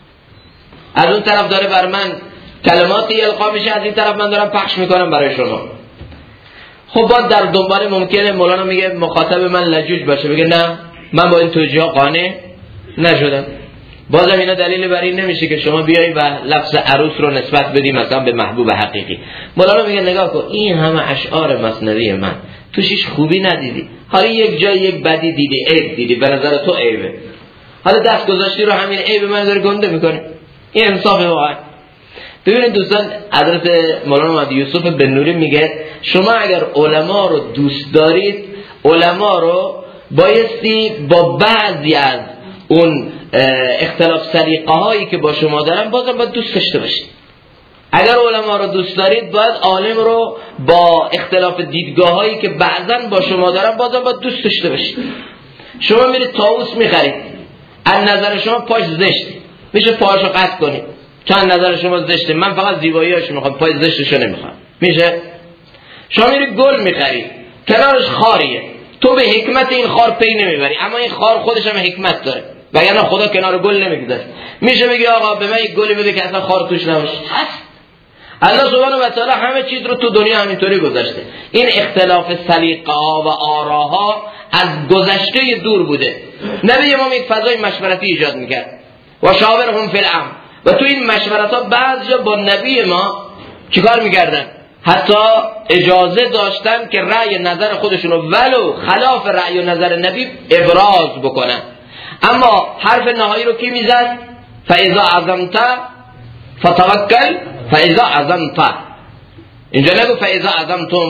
[SPEAKER 1] از اون طرف داره بر من کلماتی القا میشه، از این طرف من دارم پخش میکنم برای شما. خب بعد در دنبال ممکنه مولانا میگه مخاطب من لجوج باشه، بگه نه من با این توجیه قانع نشدم. بازم اینا دلیل بر این نمیشه که شما بیایی و لفظ عروس رو نسبت بدی مثلا به محبوب حقیقی. مولانا میگه نگاه کن، این همه اشعار مثنوی من توش هیچ خوبی ندیدی، حالا یک جای یک بدی دیدی، عیب دیدی، به نظر تو عیبه، حالا دست گذاشتی رو همین عیب من داره گنده میکنی. این انصاف واقعا. ببینید دوستان، حضرت مولانا محمد یوسف بن نوری میگه شما اگر علما رو دوست دارید، علما رو بایستی با بعضی از اون اختلاف سلیقه هایی که با شما دارن بازم باید دوست داشته باشید. اگر علما رو دوست دارید، باید عالم رو با اختلاف دیدگاه هایی که بعضن با شما دارن بازم باید دوست داشته باشید. شما میرید طاووس میخرید، از نظر شما پاش زشته، میشه پاهاشو قطع کنید، چند نظر شما زشته، من فقط زیباییاشو میخوام، پای زشتشو نمیخوام، میشه؟ شما میری گل میخری، کنارش خاریه، تو به حکمت این خار پی نمیبری، اما این خار خودش هم حکمت داره، وگرنه خدا کنار گل نمیگذاره. میشه بگی آقا به من یک گلی بده که اصلا خار توش نباشه؟ الله سبحانه و تعالی همه چیز رو تو دنیا همینطوری گذاشته. این اختلاف سلیقه ها و آراها از گذشته دور بوده. نبی امام یک فضای مشورتی ایجاد میکرد، و شاورهم فی الامر، و تو این مشورت ها بعضی با نبی ما چیکار میکردن؟ حتی اجازه داشتن که رأی نظر خودشون رو ولو خلاف رأی و نظر نبی ابراز بکنن. اما حرف نهایی رو کی میزد؟ فاذا عزمت فتوکل فاذا عزمت. اینجا نگو فاذا عزمتم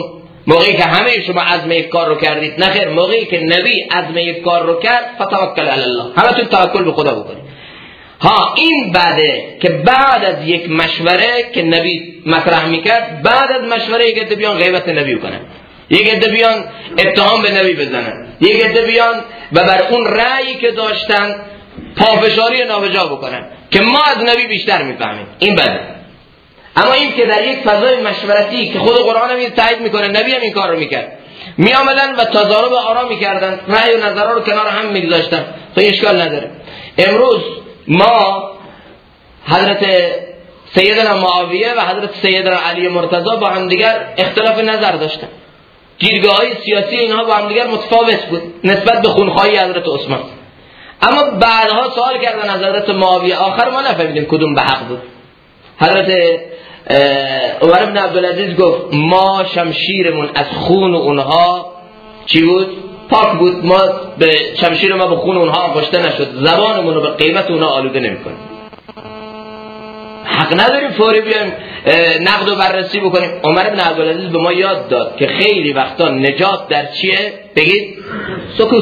[SPEAKER 1] موقعی که همه شما عزم یک کار رو کردید، نه خیر، موقعی که نبی عزم یک کار رو کرد فتوکل علی الله، همتون توکل به خدا بکنید. ها این بعده که بعد از یک مشوره که نبی مطرح میکرد، بعد از مشوره یک عده بیان غیبت نبی کنن، یک عده بیان اتهام به نبی بزنن، یک عده بیان و بر اون رأیی که داشتن پافشاری نابجا بکنن که ما از نبی بیشتر میفهمیم، این بده. اما این که در یک فضای مشورتی که خود قرآن هم این تایید میکنه، نبی هم این کار رو میکرد، میآمدن و تضارب آرا میکردن، رأی و نظرها رو کنار هم میگذاشتن، تو اشکال نداره. امروز ما حضرت سیدنا معاویه و حضرت سیدنا علی مرتضی با هم دیگر اختلاف نظر داشتن، دیدگاه‌های سیاسی اینها با هم دیگر متفاوت بود نسبت به خونخواهی حضرت عثمان. اما بعدها سوال کردن از حضرت معاویه، آخر ما نفهمیدیم کدوم به حق بود. حضرت عمر بن عبدالعزیز گفت ما شمشیرمون از خون اونها چی بود؟ پاک بود، ما به شمشیر ما به خون اونها کشته نشد، زبانمون رو به قیمت اونها آلوده نمی‌کنیم. حق نداریم فوری بیایم نقد و بررسی بکنیم. عمر بن عبدالعزیز به ما یاد داد که خیلی وقتا نجات در چیه؟ بگید سکوت.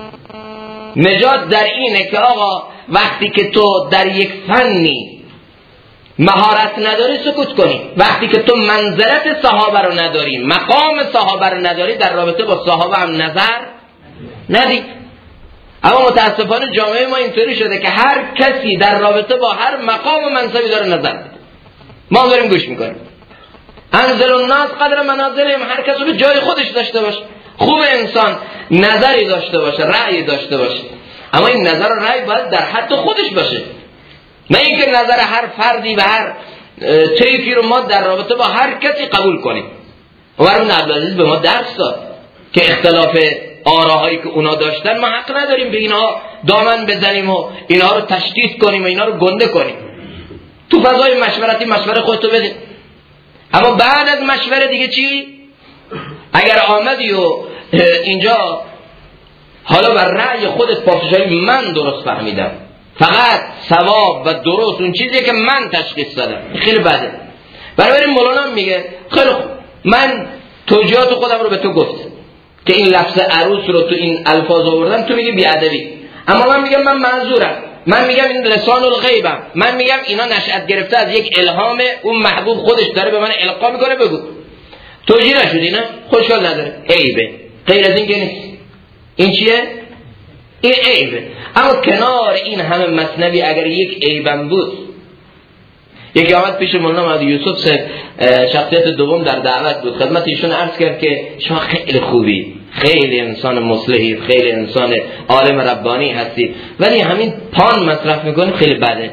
[SPEAKER 1] نجات در اینه که آقا وقتی که تو در یک فنی مهارت نداری سکوت کنی، وقتی که تو منزلت صحابه رو نداری، مقام صحابه رو نداری، در رابطه با صحابه هم نظر ندی. اما متاسفانه جامعه ما اینطوری شده که هر کسی در رابطه با هر مقام و منصبی داره نظر میده، ما داریم گوش میکنیم. انزل الناس قدر منازلهم، هر کسی به جای خودش داشته باشه. خوب انسان نظری داشته باشه، رأی داشته باشه، اما این نظر و رأی باید در حد خودش باشه، نه اینکه نظر هر فردی و هر طیفی رو ما در رابطه با هر کسی قبول کنیم. عمر بن عبدالعزیز به ما درس داد که اختلاف آراهایی که اونا داشتن ما حق نداریم به اینها دامن بزنیم و اینها رو تشدید کنیم و اینها رو گنده کنیم. تو فضای مشورتی مشوره خودتو بده. اما بعد از مشوره دیگه چی؟ اگر آمدی و اینجا حالا بر رأی خودت پافشاری من درست فهمیدم، فقط ثواب و درست اون چیزی که من تشخیص دادم، خیلی بده. برای مولانا میگه خیلی خوب، من توجیهات خودم رو به تو گفتم که این لفظ عروس رو تو این الفاظ آوردم، تو میگی بیادبی، اما من میگم من معذورم، من میگم این لسان الغیبم، من میگم اینا نشأت گرفته از یک الهام، اون محبوب خودش داره به من القا میکنه، بگو. توجیه نشدی نه؟ خوشحال نداره، عیبه، غیر از این که نیست. این چیه؟ این عیبه. اما کنار این همه مثنوی اگر یک عیبم بود، یکی آمد پیش مولانا محمد یوسف صاحب، شخصیت دوم در دعوت بود، خدمت ایشون عرض کرد که شما خیلی خوبی، خیلی انسان مصلحی، خیلی انسان عالم ربانی هستی، ولی همین پان مصرف میکنی خیلی بده.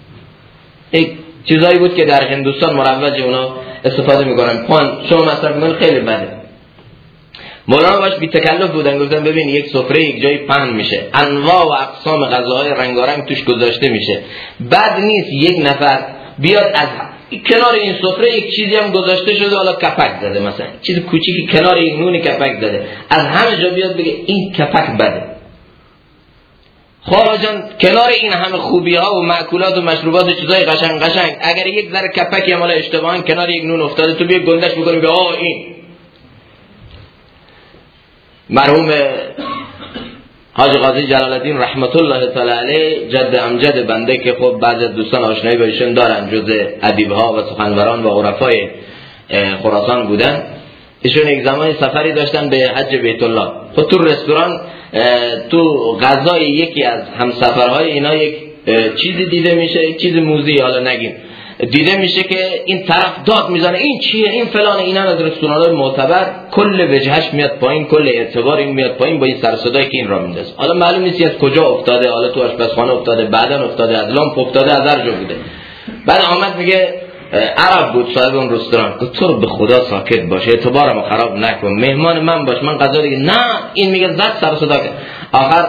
[SPEAKER 1] یک چیزایی بود که در هندوستان مروج اونا استفاده میکنن، پان شما مصرف میکنی خیلی بده. مولانا باش بی تکلف بودن، گفتن ببین یک سفره یک جایی پهن میشه، انواع و اقسام غذاهای رنگارنگ توش گذاشته میشه، بد نیست یک نفر بیاد از کنار این سفره یک چیزی هم گذاشته شده، حالا کپک زده، مثلا چیز کوچیکی کنار یک نون کپک زده، از همه جا بیاد بگه این کپک بده. خب جان کنار این همه خوبی ها و مأکولات و مشروبات و چیزای قشنگ اگر یک ذره کپکی مال اشتباهاً کنار یک نون افتاده، تو بیا گندش میکنی که این. مرحوم حاج قاضی جلال الدین رحمت الله تعالی علیه، جد امجد بنده که خب بعضی از دوستان آشنایی با ایشون دارن، جز ادیب‌ها و سخنوران و عرفای خراسان بودن. ایشون یک زمانی سفری داشتن به حج بیت الله، خب تو رستوران تو غذای یکی از همسفرهای اینا یک چیزی دیده میشه، یک چیز موزی، حالا نگیم، دیده میشه که این طرف داد میزنه این چیه، این فلانه، اینا از رستوران‌های معتبر کل وجهش میاد پایین، کل اعتبار این میاد پایین با این سر صدایی که این را میندازه. حالا معلوم نیست از کجا افتاده، حالا تو آشپزخانه افتاده، بعدن افتاده، از لامپ افتاده، از هر جا بوده. بعد آمد میگه عرب بود صاحب اون رستوران، گفت تو به خدا ساکت باش، اعتبارمو خراب نکن، مهمان من باش، من غذا دیگه نه. این میگه زد سر صدا کرد. آخر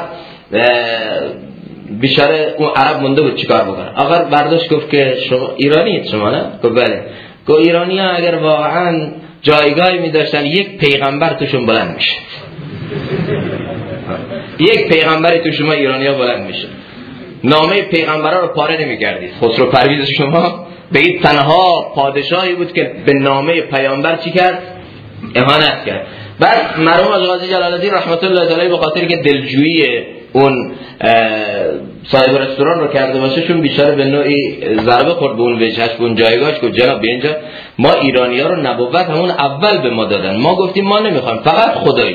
[SPEAKER 1] بیچاره اون عرب مونده بود چیکار بکنه. آخر برداشت گفت که شما ایرانیید شما نه؟ گفت بله. گفت ایرانی‌ها اگر واقعا جایگاهی می‌داشتن یک پیغمبر توشون بلند میشه. یک پیغمبری تو شما ایرانی‌ها بلند میشه. نامه پیغمبرا رو پاره نمی‌کردید. خسرو پرویز شما بگید تنها پادشاهی بود که به نامه پیامبر چی کرد؟ اهانت کرد. بعد مرحوم قاضی جلال الدین رحمت الله علیه به خاطر که دلجویی اون صاحب رستوران رو کرده باشه، چون بیچاره به نوعی ضربه خورد به اون وجهش، به اون جایگاهش، که جناب به اینجا ما ایرانی‌ها رو نبوت همون اول به ما دادن، ما گفتیم ما نمیخوایم، فقط خدایی.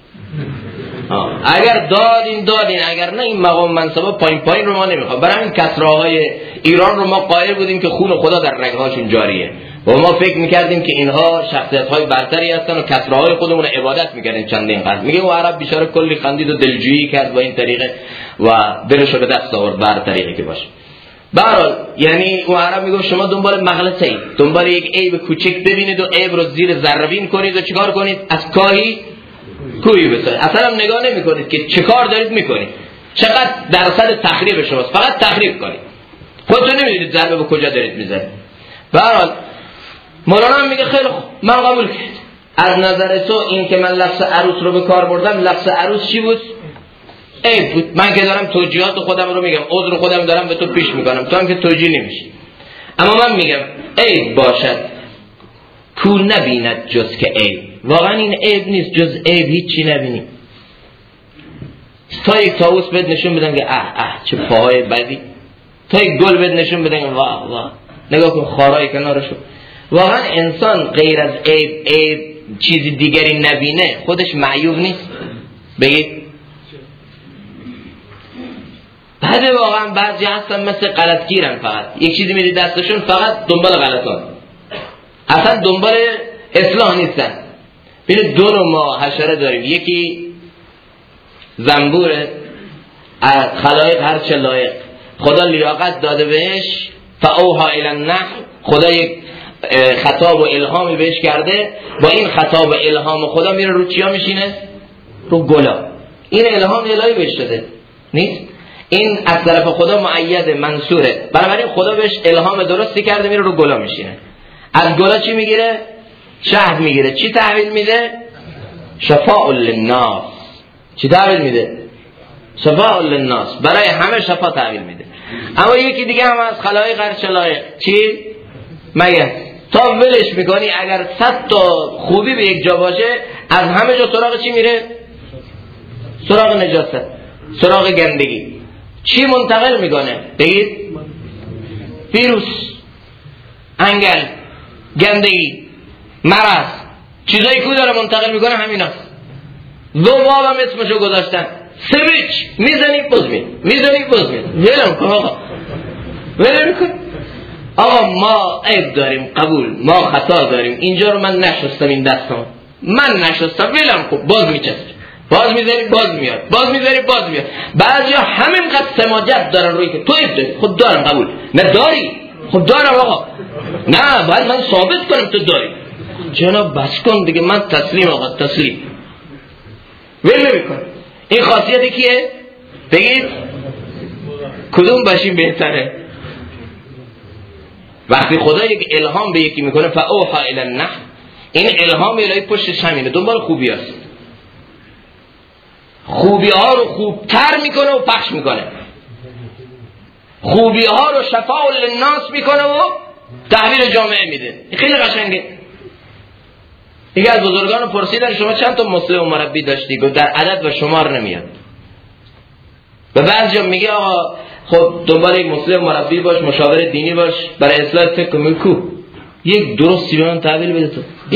[SPEAKER 1] اگر دادین، اگر نه این مقام منصبا پایین رو ما نمیخوایم. برای همین کسراهای ایران رو ما قائل بودیم که خون خدا در رگهاشون جاریه و ما فکر میکردیم که اینها شخصیت‌های برتری هستن و کسراهای خودمون عبادت میکردیم چندین قرن. میگه اون عرب بیچاره کلی خندید و دلجویی کرد با این طریقه و دلش رو به دست آورد بر طریقی که باشه. به هر حال یعنی اون عرب میگه شما دنبال مغلطه اید، دنبال یک عیب کوچک ببینید و عیب رو زیر ذره‌بین کنید و چیکار کنید؟ از کاهی کوی بسازید. اصلا هم نگاه نمی‌کنید که چه کار دارید می‌کنید، چقدر درصد تخریب شماست، فقط تخریب کنید. خودتون نمی‌دونید ضربه به کجا دارید می‌زنید. به هر حال مولانا میگه خیلی خوب، من قبول کردم. از نظر تو این که من لفظ عروس رو به کار بردم، لفظ عروس چی بود؟ عیب بود. من که دارم توجیهات خودم رو میگم، عذر خودم دارم به تو پیش میکنم، تو هم که توجیه نمیشی. اما من میگم عیب باشد کو نبیند جز که عیب. واقعا این عیب نیست، جز عیب هیچی نبینی. تا یک طاووس بهت نشون بدن که چه پاهای بدی، تا یک گل بهت نشون بدن که واه نگاه کن خارای کنارشو. واقعا انسان غیر از عیب چیزی دیگری نبینه خودش معیوب نیست؟ بگید. بعد واقعا بعضی هستن مثل غلطگیرن، فقط یک چیزی میدی دستشون فقط دنبال غلطان، اصلا دنبال اصلاح نیستن. ببینید دو نوع ما حشره داریم، یکی زنبوره، خلایق هر چه لایق، خدا لیاقت داده بهش، فاوحی الی النحل، خدا یک خطاب و الهامی بهش کرده، با این خطاب و الهام خدا میره رو چیا میشینه؟ رو گلا. این الهام الهی بهش شده نیست، این از طرف خدا مؤید منصوره، بنابراین خدا بهش الهام درستی کرده، میره رو گلا میشینه. از گلا چی میگیره؟ شهد میگیره. چی تحویل میده؟ شفاء للناس. چی تحویل میده؟ شفاء للناس، برای همه شفا تحویل میده. اما یکی دیگه هم از خلایق هر چه لایق، چی؟ مگه تا ولش میکنی اگر 100 تا خوبی به یک جا باشه، از همه جا سراغ چی میره؟ سراغ نجاست، سراغ گندگی. چی منتقل میکنه؟ بگید. ویروس، انگل، گندگی، مرض، چیزایی که داره منتقل میکنه همینا. ذباب هم اسمشو گذاشتن، سویچ میزنی بزمین، میزنی بزمین. ولم کن آقا، ولم کن آقا، ما عیب داریم، قبول، ما خطا داریم. اینجا رو من نشستم، این دستم من نشستم، ولم کن، باز میچست، باز میذاری باز میاد، باز میذاری باز میاد. بعضیا همینقدر سماجت دارن روی که تو عیب داری. خود دارم، قبول. نه داری؟ خود دارم آقا. نه باید من ثابت کنم تو داری. جناب بس کن دیگه، من تسلیم آقا، تسلیم. ول نمی‌کن. این خاصیتی کیه؟ بگید کدوم باشیم بهتره؟ وقتی خدا یک الهام به یکی میکنه، فاوحی الی النحل، این الهام الهی پشتش همینه، دنبال خوبی هست. خوبی ها رو خوبتر میکنه و پخش میکنه، خوبی ها رو شفاء للناس میکنه و تحویل جامعه میده. خیلی قشنگه. یکی از بزرگان پرسیدن شما چند تا مسلم مربی داشتی؟ گفت در عدد و شمار نمیاد. و بعضیا میگه آقا خب دنبال یک مسلم مربی باش، مشاور دینی باش، برای اصلاح فکر میکو. یک درستی به من تحویل بده، تو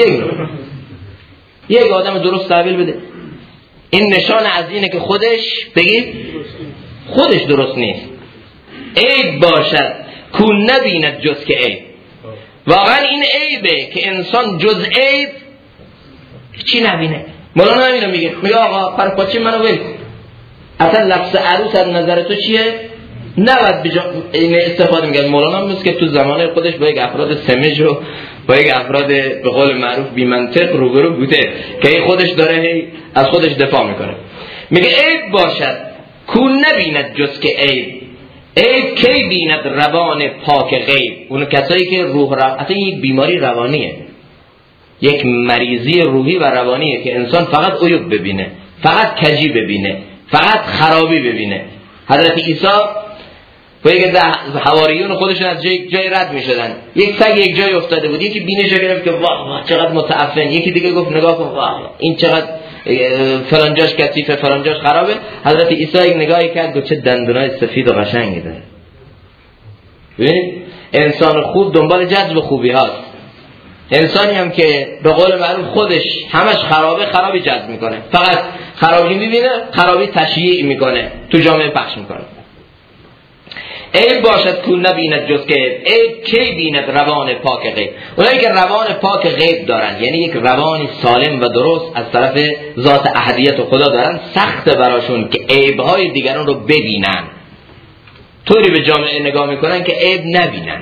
[SPEAKER 1] یک آدم درست تحویل بده. این نشان از اینه که خودش، بگید خودش درست نیست. عیب باشد کو نبیند جز که عیب. واقعا این عیبه که انسان جز عیب چی نبینه. مولانا همینو میگه آقا پرپاچه منو ول کن. اصلا لفظ عروس از نظر تو چیه؟ نباید این استفاده میگن. مولانا هم که تو زمانه خودش با یک افراد سمج و با یک افراد به قول معروف بی منطق روبرو بوده که خودش داره از خودش دفاع میکنه. میگه عیب باشد کو نبیند جز که عیب. عیب کی بیند روان پاک غیب. اون کسایی که اصلا یک بیماری روانیه، یک مریضی روحی و روانیه که انسان فقط عیوب ببینه، فقط کجی ببینه، فقط خرابی ببینه. حضرت عیسی که حواریون خودشون از جای رد میشدن، یک سگ یک جای افتاده بود، یکی بینش گرفت که واه واه چقدر متعفن، یکی دیگه گفت نگاه کن واه این چقدر فلانجاش کثیفه فلانجاش خرابه. حضرت عیسی یک نگاهی کرد گفت چه دندونای سفید و قشنگی داره. ببین انسان خوب دنبال جذب خوبی هاست. انسانی هم که به قول معروف خودش همش خرابه، خرابی جذب میکنه، فقط خرابی میبینه، خرابی تشییع میکنه، تو جامعه پخش میکنه. عیب باشد کو نبیند جز که عیب کی بیند روان پاک غیب. اونایی که روان پاک غیب دارن، یعنی یک روانی سالم و درست از طرف ذات احدیت و خدا دارن، سخت براشون که عیبهای دیگران رو ببینن. طوری به جامعه نگاه میکنن که عیب نبینن،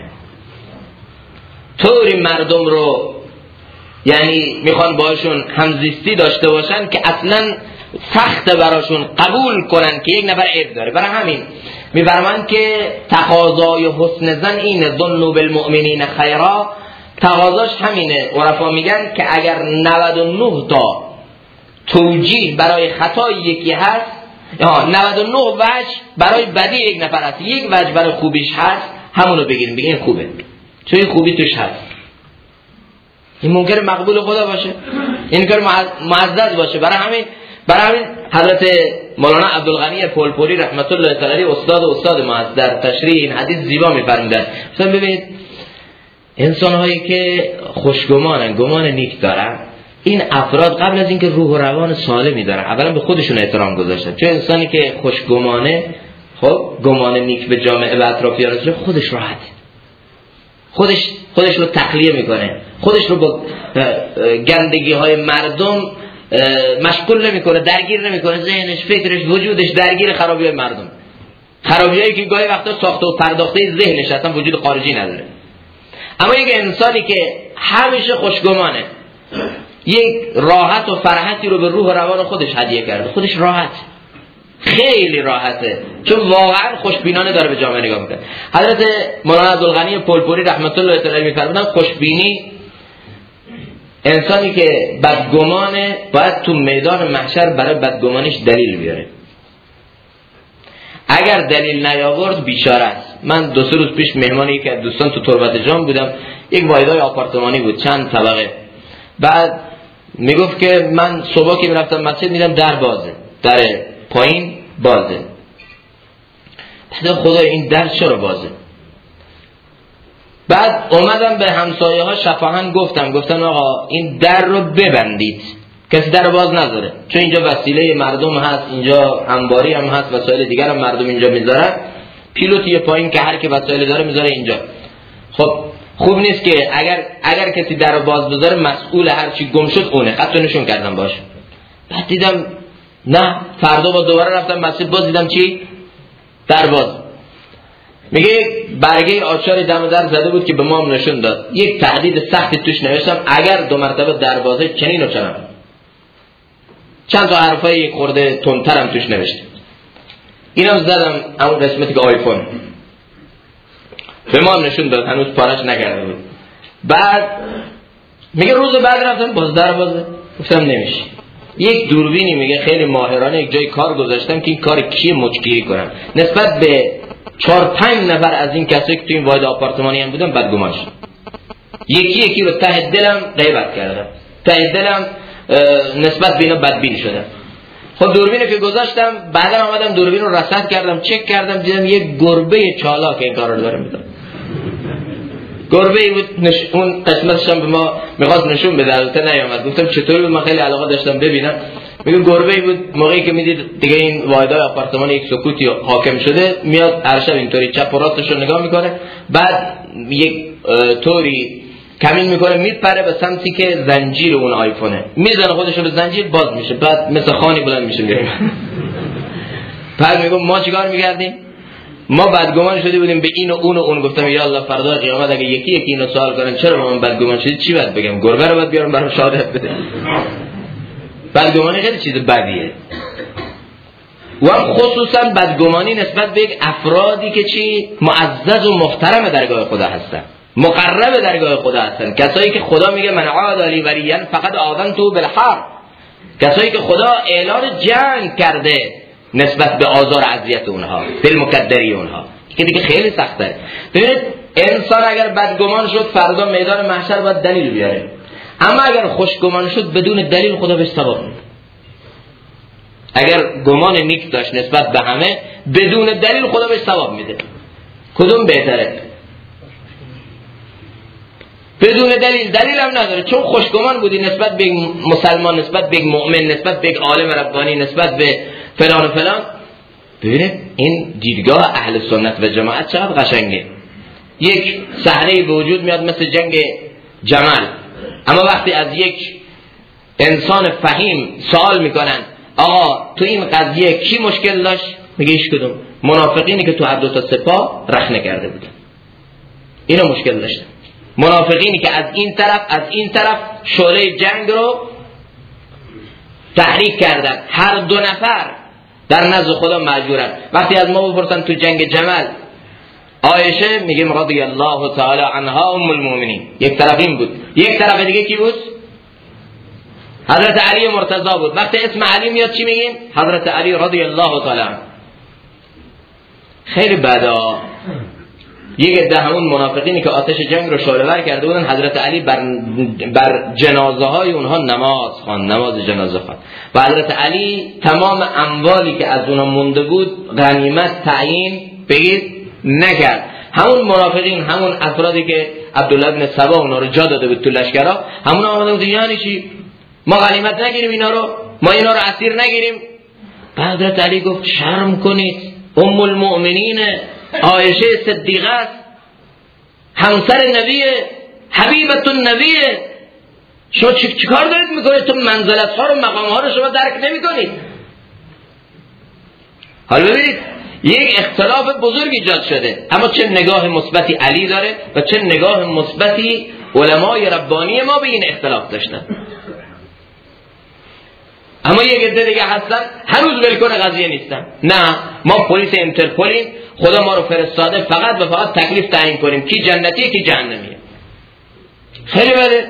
[SPEAKER 1] طوری مردم رو یعنی میخوان باشون همزیستی داشته باشن که اصلا سخت براشون قبول کنن که یک نفر عیب داره. برای همین میفرمایند که تقاضای حسن زن اینه، ظنوا بالمؤمنین خیرا. تقاضاش همینه. عرفا میگن که اگر 99 تا توجیه برای خطای یکی هست، 99 وجه برای بدی یک نفر هست، یک وجه برای خوبیش هست، همونو بگیریم بگیم خوبه، چون این خوبی توش هست. این ممکنه مقبول خدا باشه، این کار معزز باشه. برای همین حضرت مولانا عبدالغنی پولپوری رحمت الله تعالی علیه استاد ما از در تشریح این حدیث زیبا می‌فرمودند. مثلا ببینید انسان هایی که خوشگمانن، گمان نیک دارن، این افراد قبل از اینکه روح و روان سالمی دارن، اولا به خودشون احترام گذاشتن. چون انسانی که خوشگمانه، خب گمان نیک به جامعه و اطرافیانش، خودش راحته، خودش رو تخلیه میکنه، خودش رو با گندگی های مردم مشغول نمیکنه، درگیر نمیکنه، ذهنش، فکرش، وجودش درگیر خرابی های مردم، خرابی هایی که گاهی وقتا ساخته و پرداخته ذهنش اصلا وجود خارجی نداره. اما یک انسانی که همیشه خوشگمانه، یک راحت و فرحتی رو به روح و روان خودش هدیه کرده، خودش راحت، خیلی راحته، چون واقعا خوشبینانه داره به جامعه نگاه میکنه. حضرت مولانا عبدالغنی پولپوری رحمت الله تعالی میفرمودن خوشبینی، انسانی که بدگمانه باید تو میدان محشر برای بدگمانیش دلیل بیاره. اگر دلیل نیاورد بیچاره است. من 2-3 روز پیش مهمانی که دوستان تو تربت جام بودم، یک واحدهای آپارتمانی بود چند طبقه. بعد میگفت که من صبح که میرفتم مسجد میدم در بازه، در پایین بازه. خدا این در چرا بازه؟ بعد اومدم به همسایه ها شفاهن گفتن آقا این در رو ببندید، کسی در رو باز نذاره، چون اینجا وسیله مردم هست، اینجا انباری هم هست، وسایل دیگر هم مردم اینجا میذارن، پیلوتی پایین که هر کی وسایل داره میذاره اینجا. خب خوب نیست که اگر کسی در رو باز بذاره مسئول هر چی گم شد اونه. خط نشون کردم باشه. بعد دیدم نه، فردا با دوباره رفتم مسجد، باز دیدم چی؟ در باز. میگه برگه آچار دم در زده بود که به ما نشون داد، یک تهدید سختی توش نوشتم اگر 2 مرتبه در بازه چنین و چنان، چند تا حرفای یک خورده تندترم توش نوشته. اینم زدم اون قسمتی که آیفون به ما نشون داد، هنوز پارش نکرده بود. بعد میگه روز بعد رفتم باز در بازه، گفتم نمیشه. یک دوربینی میگه خیلی ماهرانه یک جای کار گذاشتم که این کار کی مچگیری کنم. نسبت به 4-5 نفر از این کسایی که تو این واحد آپارتمانی هم بودن بدگمان شد. یکی رو ته دلم غیبت کردم، ته دلم نسبت به اینا بدبین شدم. خب دوربینو که گذاشتم، بعدا آمدم دوربین رو رصد کردم، چک کردم، دیدم یک گربه چالاک این کارو داره میکنه. گربه‌ای بود، اون قسمتش هم به ما می‌خواست نشون بده، البته نیامد. گفتم چطوری بود؟ من خیلی علاقه داشتم ببینم. میگه گربه‌ای بود، موقعی که میدید دیگه این واحدهای آپارتمان یک سکوتی حاکم شده، میاد هر شب اینطوری چپ و راستش رو نگاه میکنه، بعد یک طوری کمین میکنه میپره به سمتی که زنجیر اون آیفونه، میزنه خودش رو به زنجیر، باز میشه، بعد مثل خانی بلند میشه میره. بعد میگم ما چیکار میکردیم؟ ما بدگمان شده بودیم به این و اون و اون. گفتم یا الله فردا قیامت اگه یکی اینو سوال کنن چرا ما بدگمان شدید، چی باید بگم؟ گربه رو باید بیارم برام شهادت بده؟ بدگمانی خیلی چیز بدیه. و خصوصا بدگمانی نسبت به یک افرادی که چی معزز و محترم درگاه خدا هستن، مقرب درگاه خدا هستن، کسایی که خدا میگه من عاد لی ولیا فقد آذنته بالحرب، کسایی که خدا اعلان جنگ کرده نسبت به آزار و اذیت اونها، بالمکدری اونها. که دیگه خیلی سخته. ببینید انسان اگر بدگمان شد فردا میدان محشر باید دلیل بیاره، اما اگر خوشگمان شد بدون دلیل خدا بهش ثواب میده. اگر گمان نیک داشت نسبت به همه بدون دلیل خدا بهش ثواب میده. کدوم بهتره؟ بدون دلیل هم نداره، چون خوشگمان بودی نسبت به مسلمان، نسبت به مؤمن، نسبت به عالم ربانی، نسبت به فلان و فلان. ببینید این دیدگاه اهل سنت و جماعت چقدر قشنگه. یک صحنه به وجود میاد مثل جنگ جمل، اما وقتی از یک انسان فهیم سوال میکنن آقا تو این قضیه کی مشکل داشت؟ میگه هیچ کدوم. منافقینی که تو هر دو تا سپاه رخنه کرده بودن اینا مشکل داشتن. منافقینی که از این طرف شعله جنگ رو تحریک کردن، هر دو نفر در نزد خدا مأجورن. وقتی از ما بپرسن تو جنگ جمل عایشه میگیم رضی الله تعالی عنها ام المؤمنین، یک طرف این بود، یک طرف دیگه کی بود؟ حضرت علی مرتضی بود. وقتی اسم علی میاد چی میگیم؟ حضرت علی رضی الله تعالی عنه. خیلی بدا یک عده همون منافقینی که آتش جنگ رو شعله‌ور کرده بودن، حضرت علی بر جنازه های اونها نماز جنازه خواند و حضرت علی تمام اموالی که از اونها مونده بود غنیمت تعیین بگید نکرد. همون منافقین، همون افرادی که عبدالله بن سبا اونا رو جا داده بود تو لشکرها، همون آمده بود یعنی چی؟ ما غنیمت نگیریم اینا رو، ما اینا رو اسیر نگیریم. حضرت علی گفت شرم کنید، ام المؤمنین عایشه صدیقه است، همسر نبیه، حبیبت النبیه، شما چیکار دارید میکنید؟ تو منزلت ها رو مقام ها رو شما درک نمی کنید. حالا ببینید یک اختلاف بزرگ ایجاد شده، اما چه نگاه مثبتی علی داره و چه نگاه مثبتی علمای ربانی ما به این اختلاف داشتن. اما یک عده دیگه هستن هنوز ولکن قضیه نیستن. نه ما پلیس اینترپولیم، خدا ما رو فرستاده فقط و فقط تکلیف تعیین کنیم کی جنتیه کی جهنمیه. خیلی بده،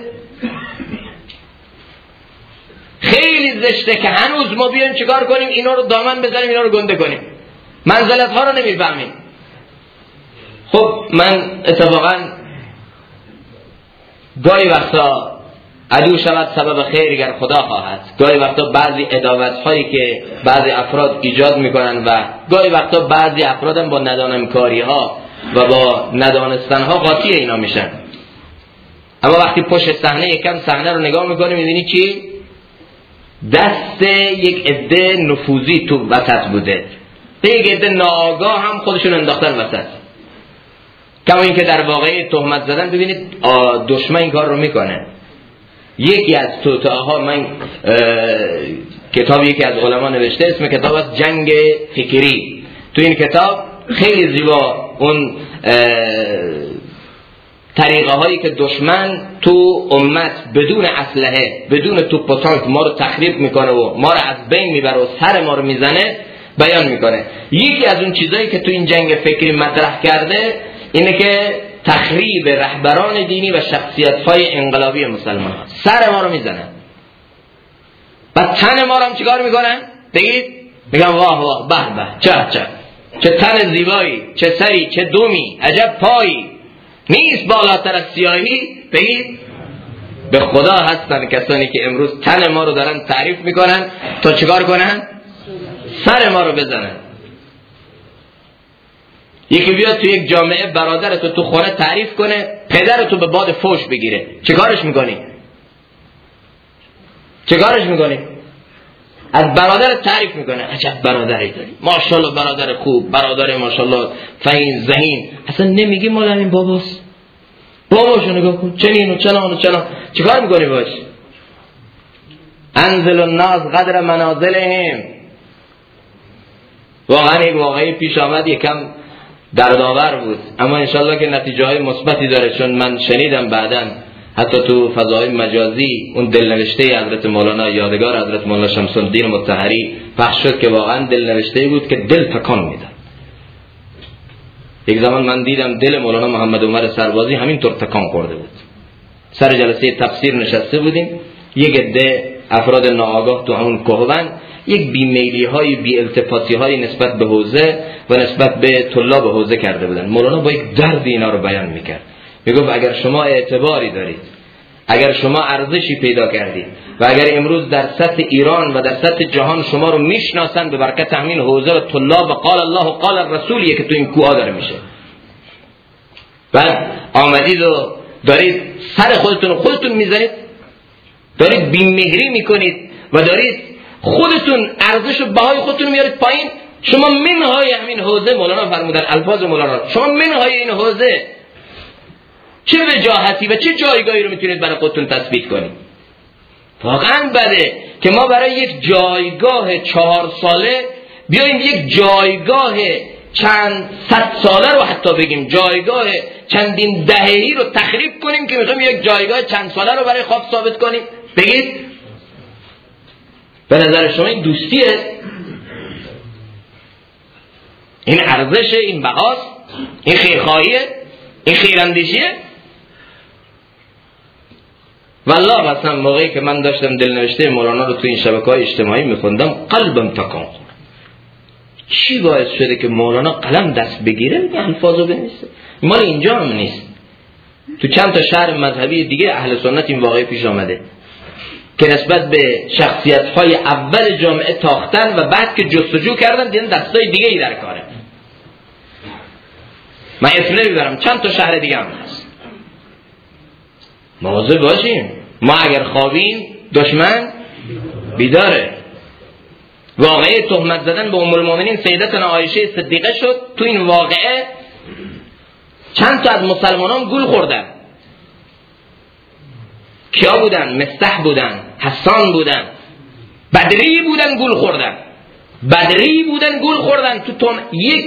[SPEAKER 1] خیلی زشته که هنوز ما بیایم چیکار کنیم؟ اینا رو دامن بزنیم، اینا رو گنده کنیم، منزلت ها رو نمیفهمیم. خب من اتفاقا گاهی وقتا عدو شود سبب خیر گر خدا خواهد. گاهی وقتا بعضی عداوت هایی که بعضی افراد ایجاد میکنن و گاهی وقتا بعضی افراد هم با ندانمکاری ها و با ندانستن ها قاطی اینا میشن. اما وقتی پشت صحنه یکم صحنه رو نگاه میکنی میبینی چی؟ دست یک عده نفوذی تو وسط بوده، یک عده ناآگاه هم خودشون انداختن وسط. کما این که در واقع تهمت زدن. ببینید دشمن این کار رو میکنه. یکی از توطئه‌ها، من کتاب یکی از علما نوشته، اسم کتاب است جنگ فکری. تو این کتاب خیلی زیبا اون طریقه هایی که دشمن تو امت بدون اسلحه، بدون توپ و تانک ما رو تخریب میکنه و ما رو از بین میبره و سر ما رو میزنه بیان میکنه. یکی از اون چیزایی که تو این جنگ فکری مطرح کرده اینه که تخریب رهبران دینی و شخصیت‌های انقلابی مسلمان ها. سر ما رو میزنن و تن ما رو هم چیکار میکنن؟ بگید میگن واه واه به به چه تن زیبایی، چه سری، چه دومی، عجب پایی، نیست بالاتر از سیاهی. بگید به خدا هستن کسانی که امروز تن ما رو دارن تعریف میکنن تا چیکار کنن؟ سر ما رو بزنن. یکی بیاد تو یک جامعه برادرتو تو خونه تعریف کنه، پدرتو به باد فوش بگیره، چیکارش میکنی؟ از برادر تعریف میکنه، عجب برادری داری، ماشاءالله برادر خوب، برادر ماشاءالله فهیم ذهین. اصلا نمیگی مال همین باباست، باباشو نگاه کن چنین و چنان و چنان. چیکار میکنی باش؟ انزل الناس قدر منازلهم. واقعا این واقعی پیش آمد یکم دردآور بود، اما انشالله که نتیجه های مثبتی داره. چون من شنیدم بعدن حتی تو فضای مجازی اون دلنوشته حضرت مولانا یادگار حضرت مولانا شمس الدین مطهری پخش شد که واقعا دلنوشته بود که دل تکان میداد. یک زمان من دیدم دل مولانا محمد عمر سربازی همینطور تکان خورده بود. سر جلسه تفسیر نشسته بودیم، یک عده افراد ناآگاه تو همون کهوبند یک بیمیلی های بی التفاتی های نسبت به حوزه و نسبت به طلاب حوزه کرده بودن. مولانا با یک درد اینا رو بیان میکرد، میگفت اگر شما اعتباری دارید، اگر شما ارزشی پیدا کردید و اگر امروز در سطح ایران و در سطح جهان شما رو میشناسن به برکت همین حوزه و طلاب و قال الله و قال الرسولیه که تو این کوها داره میشه، بعد آمدید و دارید سر خودتون میزنید، دارید بیمهری میکنید و دارید خودتون ارزش و بهای خودتون میارید پایین. شما منهای همین حوزه، مولانا فرمودن الفاظ مولانا، شما منهای این حوزه چه وجاهتی و چه جایگاهی رو میتونید برای خودتون تثبیت کنید؟ واقعا بده که ما برای یک جایگاه 4 ساله بیاییم یک جایگاه چند صد ساله رو حتی بگیم، جایگاه چندین دهه‌ای رو تخریب کنیم که میخوایم یک جایگاه چند ساله رو برای خود ثابت کنیم. بگید به نظر شما این دوستیه؟ این ارزشه؟ این بهاست؟ این خیرخواهیه؟ این خیراندیشیه؟ والله مثلا موقعی که من داشتم دلنوشته مولانا رو تو این شبکه‌های اجتماعی میخوندم قلبم تکان خورد. چی باعث شده که مولانا قلم دست بگیره میگه الفاظو بنویسه؟ مال اینجا هم نیست، تو چند تا شهر مذهبی دیگه اهل سنت این واقعه پیش آمده که نسبت به شخصیت‌های اول جامعه تاختن و بعد که جستجو کردن دیدن دستای دیگه ای در کاره. من اسم نمیبرم، چند تا شهر دیگه هم هست. مواظب باشیم، ما اگر خوابیم دشمن بیداره. واقعه تهمت زدن به ام المؤمنین سیدتنا عایشه صدیقه شد. تو این واقعه چند تا از مسلمانان گول خوردن. کیا بودن؟ مستح بودن، حسان بودن، بدری بودن گول خوردن. تو یک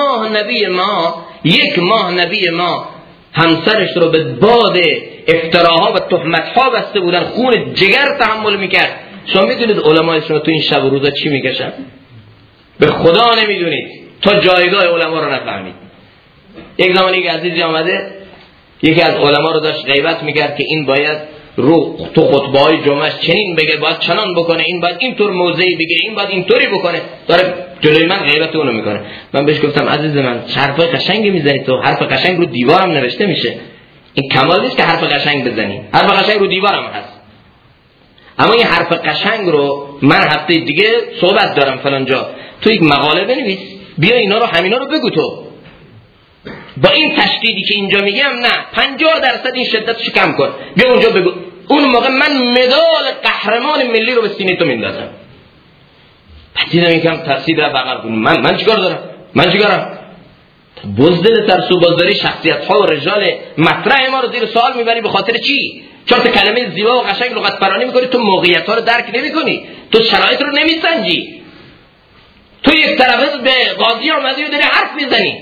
[SPEAKER 1] ماه نبی ما همسرش رو به باد افتراها و تهمت‌ها بسته بودن، خون جگر تحمل میکرد. شما میدونید علمای شما تو این شب و روزا چی میکشن؟ به خدا نمیدونید تا جایگاه علما رو نفهمید. یک زمانی که عزیزی آمده یکی از علما رو داشت غیبت میکرد که این باید رو تو خطبه‌های جمعهش چنین بگه، باید چنان بکنه، این باید اینطور موضعی بگیره، این باید اینطوری بکنه. داره جلوی من غیبت اونو میکنه. من بهش گفتم عزیز من حرفای قشنگی میزنی تو، حرف قشنگ رو دیوارم نوشته میشه. این کمال نیست که حرف قشنگ بزنی، حرف قشنگ رو دیوارم هست. اما این حرف قشنگ رو من هفته دیگه صحبت دارم فلان جا، تو یک مقاله بنویس، بیا اینا رو همینا رو بگو. تو با این تشدیدی که اینجا میگم نه 50% این شدتش کم کن، بیا اونجا بگو. اون موقع من مدال قهرمان ملی رو به سینه تو میندازم. بعد دیدم یکم ترسید رفت عقب. من چیکار دارم؟ بزدل ترسو بازداری شخصیت ها و رجال مطرح ما رو زیر سوال میبری. به خاطر چی؟ چون تو کلمه زیبا و قشنگ لغت پرانی میکنی، تو موقعیت ها رو درک نمیکنی، تو شرایط رو نمیسنجی. تو یک طرفه به قاضی آمدی و داری حرف میزنی.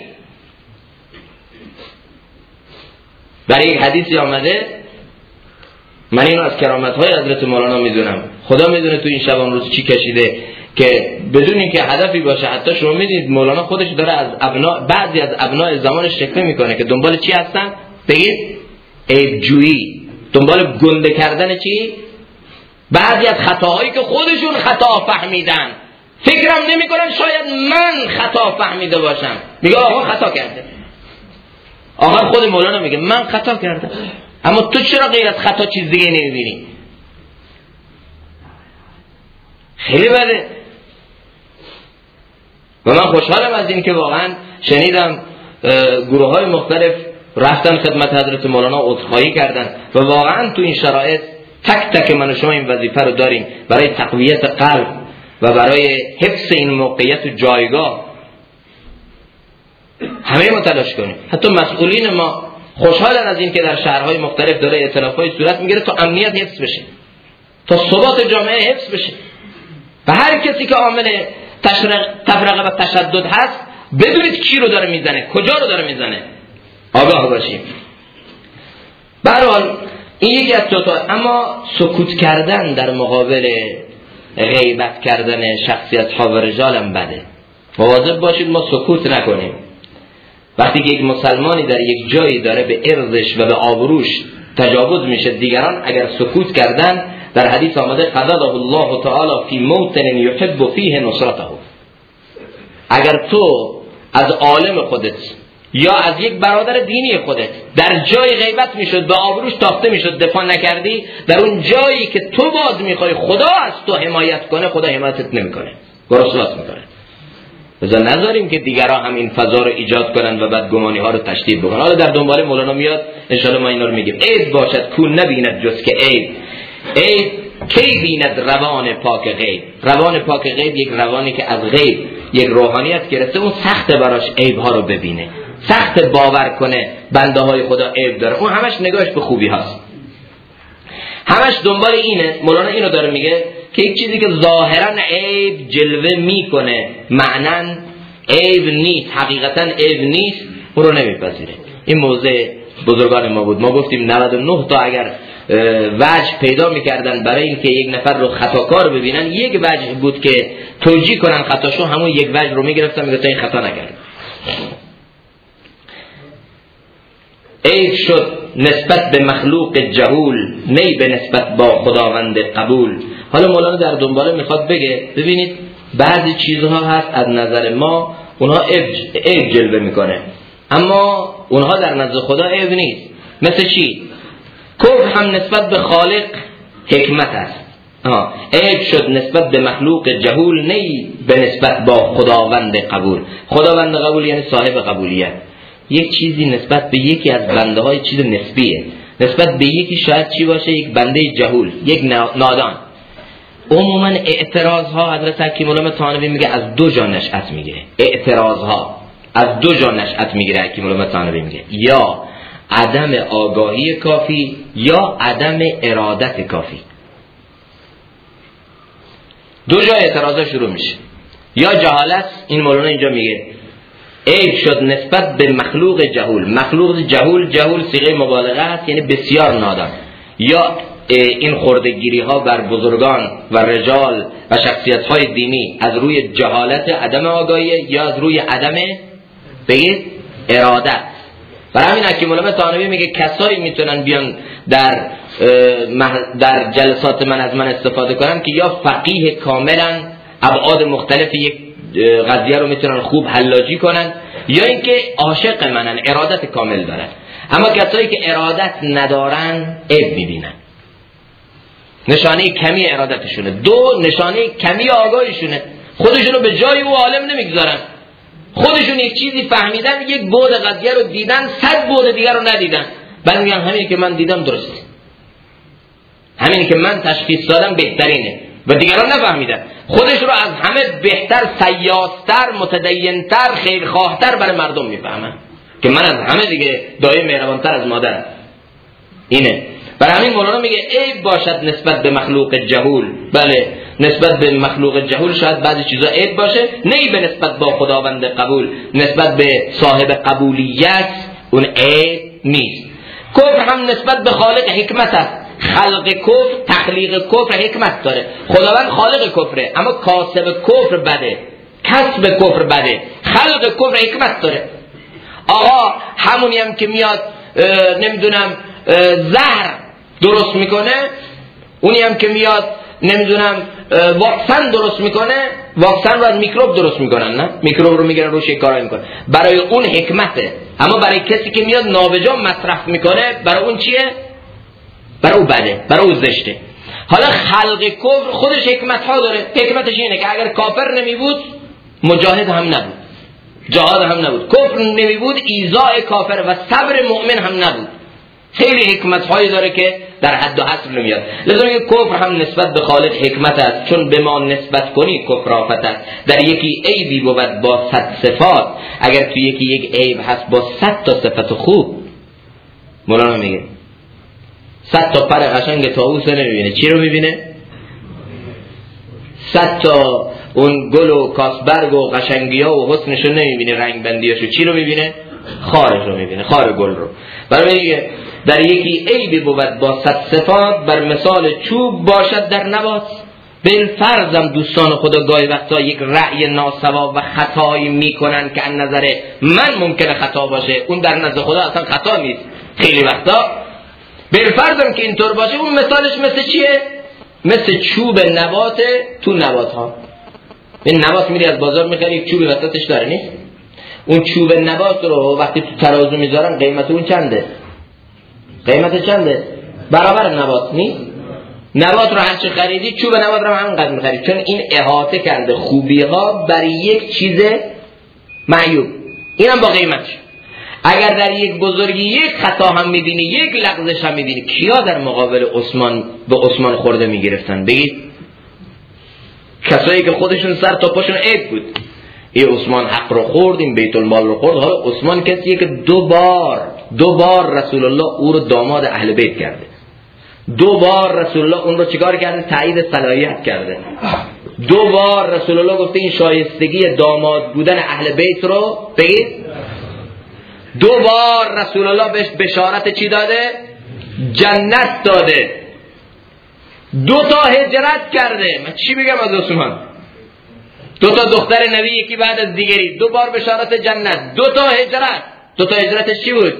[SPEAKER 1] برای یک حدیثی آمده، من اینو از کرامت های حضرت مولانا میدونم، خدا میدونه تو این شبان روز چی کشیده که بدون اینکه هدفی باشه. حتی شما میدید مولانا خودش داره از بعضی از ابناء زمانش شکوه میکنه که دنبال چی هستن؟ بگید عیبجویی، دنبال گنده کردن چی؟ بعضی از خطاهایی که خودشون خطا فهمیدن، فکرم نمیکنن شاید من خطا فهمیده باشم. میگه آقا خطا کرده. آقا خود مولانا میگه من خطا کردم، اما تو چرا غیر از خطا چیز دیگه نمیبینی؟ خیلی بده. و من خوشحالم از این که واقعا شنیدم گروه های مختلف رفتن خدمت حضرت مولانا عذرخواهی کردن و واقعا تو این شرایط تک من و شما این وظیفه رو داریم برای تقویت قلب و برای حفظ این موقعیت و جایگاه همه ما تلاش کنیم. حتی مسئولین ما خوشحالن از این که در شهرهای مختلف داره ائتلاف‌های صورت میگیره تا امنیت حفظ بشه، تا ثبات جامعه حفظ بشه و هر کسی که عامل تفرقه و تشدد هست بدونید کی رو داره میزنه، کجا رو داره میزنه، آگاه باشیم. به هر حال این یکی از اما سکوت کردن در مقابل غیبت کردن شخصیت ها و رجال هم بده. مواظب باشید ما سکوت نکنیم. وقتی که یک مسلمانی در یک جایی داره به ارزش و به آبروش تجاوز میشه، دیگران اگر سکوت کردن در حدیث آمده قضاه الله تعالی فی موطن یحب فیه نصرته. اگر تو از عالم خودت یا از یک برادر دینی خودت در جای غیبت میشد به آبروش تافته میشد دفاع نکردی، در اون جایی که تو باز میخوای خدا از تو حمایت کنه، خدا حمایتت نمیکنه، گرسنه‌ات میکنه. لذا نذاریم که دیگران هم این فضا رو ایجاد کنن و بعد گمانی ها رو تشدید بکنن. حالا در دنبال مولانا میاد ان شاء الله ما اینا رو میگیم. عیب باشد کو نبیند جز که عیب، عیب کی بیند روان پاک غیب. روان پاک غیب یک روانی که از غیب یک روحانیت گرفته، اون سخت براش عیب ها رو ببینه، سخت باور کنه بنده های خدا عیب داره، اون همش نگاهش به خوبی هاست، همش دنبال اینه. مولانا اینو داره میگه که یک چیزی که ظاهرا عیب جلوه میکنه معنن عیب نیست، حقیقتا عیب نیست، اون رو نمیپذیره. این موضع بزرگان ما بود. ما گفتیم 99 تا اگر وجه پیدا میکردن برای اینکه یک نفر رو خطاکار ببینن، یک وجه بود که توجیه کنن خطاشو، همون یک وجه رو میگرفتن میگفتن این خطا نکرد. عیب شد نسبت به مخلوق جهول، نی به نسبت با خداوند قبول. حالا مولانا در دنباله میخواد بگه ببینید بعضی چیزها هست از نظر ما اونها عیب جلوه میکنه، اما اونها در نظر خدا عیب نیست. مثل چی؟ کفر هم نسبت به خالق حکمت است. عیب شد نسبت به مخلوق جهول، نی به نسبت با خداوند قبول. خداوند قبول یعنی صاحب قبولیت. یک چیزی نسبت به یکی از بنده های چیز نسبیه، نسبت به یکی شاید چی باشه؟ یک بنده جهول، یک نادان. عموما اعتراض ها حضرت حکیم العلوم طحاوی میگه از دو جا نشأت میگیره. اعتراض ها از دو جا نشأت میگیره. حکیم العلوم طحاوی میگه یا عدم آگاهی کافی یا عدم ارادت کافی. دو جا اعتراضا شروع میشه. یا جهالت، این مولانا اینجا میگه عیب شد نسبت به مخلوق جهول. مخلوق جهول، جهول صیغه مبالغه است یعنی بسیار نادان. یا این خردگیری ها بر بزرگان و رجال و شخصیت های دینی از روی جهالت، عدم آگاهی، یا از روی عدم بگید ارادت. برای همین حکیم العلوم طحاوی میگه کسایی میتونن بیان در جلسات من از من استفاده کنن که یا فقیه کاملا ابعاد مختلف یک قضیه رو میتونن خوب حلاجی کنن، یا اینکه عاشق منن، ارادت کامل دارن. اما کسایی که ارادت ندارن عیب میبینن، نشانه کمی ارادتشونه. دو، نشانه کمی آگاهیشونه، خودشونو به جای او عالم نمیگذارن، خودشون یک چیزی فهمیدن، یک بعد قضیه رو دیدن، 100 بعد دیگر رو ندیدن، بعد میگن همینی که من دیدم درسته، همینی که من تشخیص دادم بهترینه و دیگران نفهمیدن. خودش رو از همه بهتر، سیاستر، متدینتر، خیرخواهتر برای مردم میفهمن که من از همه دیگه دایم مهربانتر از مادرم. اینه. برای همین مولانا میگه عیب باشد نسبت به مخلوق جهول. بله، نسبت به مخلوق جهول شاید بعضی چیزا عیب باشه، نه به نسبت با خداوند قبول، نسبت به صاحب قبولیت اون عیب نیست. کفر هم نسبت به خالق حکمت است. خلق کفر، تخلیق کفر حکمت داره. خداوند خالق کفره، اما کاسب کفر بده، کسب کفر بده، خلق کفر حکمت داره. آقا همونی هم که میاد نمیدونم زهر درست میکنه، اونی هم که میاد نمیدونم واکسن درست میکنه، واکسن رو از میکروب درست میکنن، نه؟ میکروب رو میگیرن روش کارایی میکنن، برای اون حکمته. اما برای کسی که میاد نابجا مصرف میکنه، برای اون چیه؟ برای او بده، برای او زشته. حالا خلق کفر خودش حکمت ها داره. حکمتش اینه که اگر کافر نمی بود مجاهد هم نبود، جهاد هم نبود، کفر نمی بود ایذاء کافر و صبر مؤمن هم نبود. خیلی حکمت هایی داره که در حد و حصر نمیاد. لذا میگه کفر هم نسبت به خالق حکمت است، چون به ما نسبت کنی کفر آفت است. در یکی عیبی بود با 100 صفات، اگر تو یکی یک عیب هست با 100 تا صفت خوب. مولانا میگه 100 تا پر قشنگ طاووس نمیبینه، چی رو میبینه؟ 100 تا اون گل و کاسبرگ و قشنگی ها و حسنشو نمیبینه، رنگ بندیاشو، چی رو میبینه؟ خارش رو میبینه، خار گل رو. برای میگه در یکی عیبی بود با 100 صفات، بر مثال چوب باشد در نبات. بالفرضم دوستان خدا گاهی وقتا یک رأی ناسواب و خطایی میکنن که از نظر من ممکنه خطا باشه، اون در نظر خدا اصلا خطا نیست. خیلی وقتا بالفرضم که اینطور باشه، اون مثالش مثل چیه؟ مثل چوب نبات تو نبات ها. این نبات میری از بازار میخری، یک چوبی وسطش داره نیست؟ اون چوب نبات رو وقتی تو ترازو میذارن قیمت اون چنده؟ قیمت چنده؟ برابر نبات نیست؟ نبات رو هرچی خریدی چوب نبات رو همونقدر میخرید، چون این احاطه کرده خوبی ها برای یک چیز معیوب، اینم با قیمتش. اگر در یک بزرگی یک خطا هم میبینی، یک لغزش هم میبینی، کیا در مقابل عثمان به عثمان خورده میگرفتن؟ بگید کسایی که خودشون سر تا پاشون عیب بود. این عثمان حق رو خورد، این بیت المال رو خورد. حالا عثمان کسیه که دو بار رسول الله او رو داماد اهل بیت کرده، 2 بار رسول الله اون رو چیکار کرده؟ تایید صلاحیت کرده. 2 بار رسول الله گفته این شایستگی داماد بودن اهل بیت رو بگید. 2 بار رسول الله بهش بشارت چی داده؟ جنت داده. 2 تا هجرت کرده. من چی بگم از عثمان؟ 2 تا دختر نبی یکی بعد از دیگری، 2 بار بشارت جنت، 2 تا هجرت. 2 تا هجرتش چی بود؟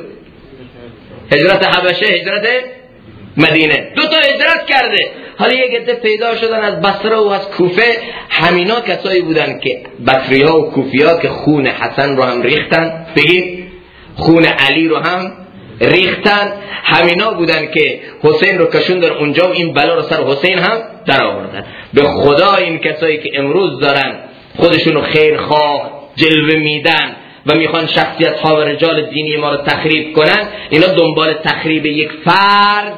[SPEAKER 1] هجرت حبشه، هجرت مدینه. 2 تا هجرت کرده. حالا یک عده پیدا شدن از بصره و از کوفه. همینا کسایی بودن که بصری‌ها و کوفی‌ها که خون حسن رو هم ریختن، بگید خون علی رو هم ریختن. همینا بودن که حسین رو کشوندن اونجا و این بلا رو سر حسین هم در آوردن. به خدا این کسایی که امروز دارن خودشونو خیرخواه جلوه میدن و میخوان شخصیت ها و رجال دینی ما رو تخریب کنن، اینا دنبال تخریب یک فرد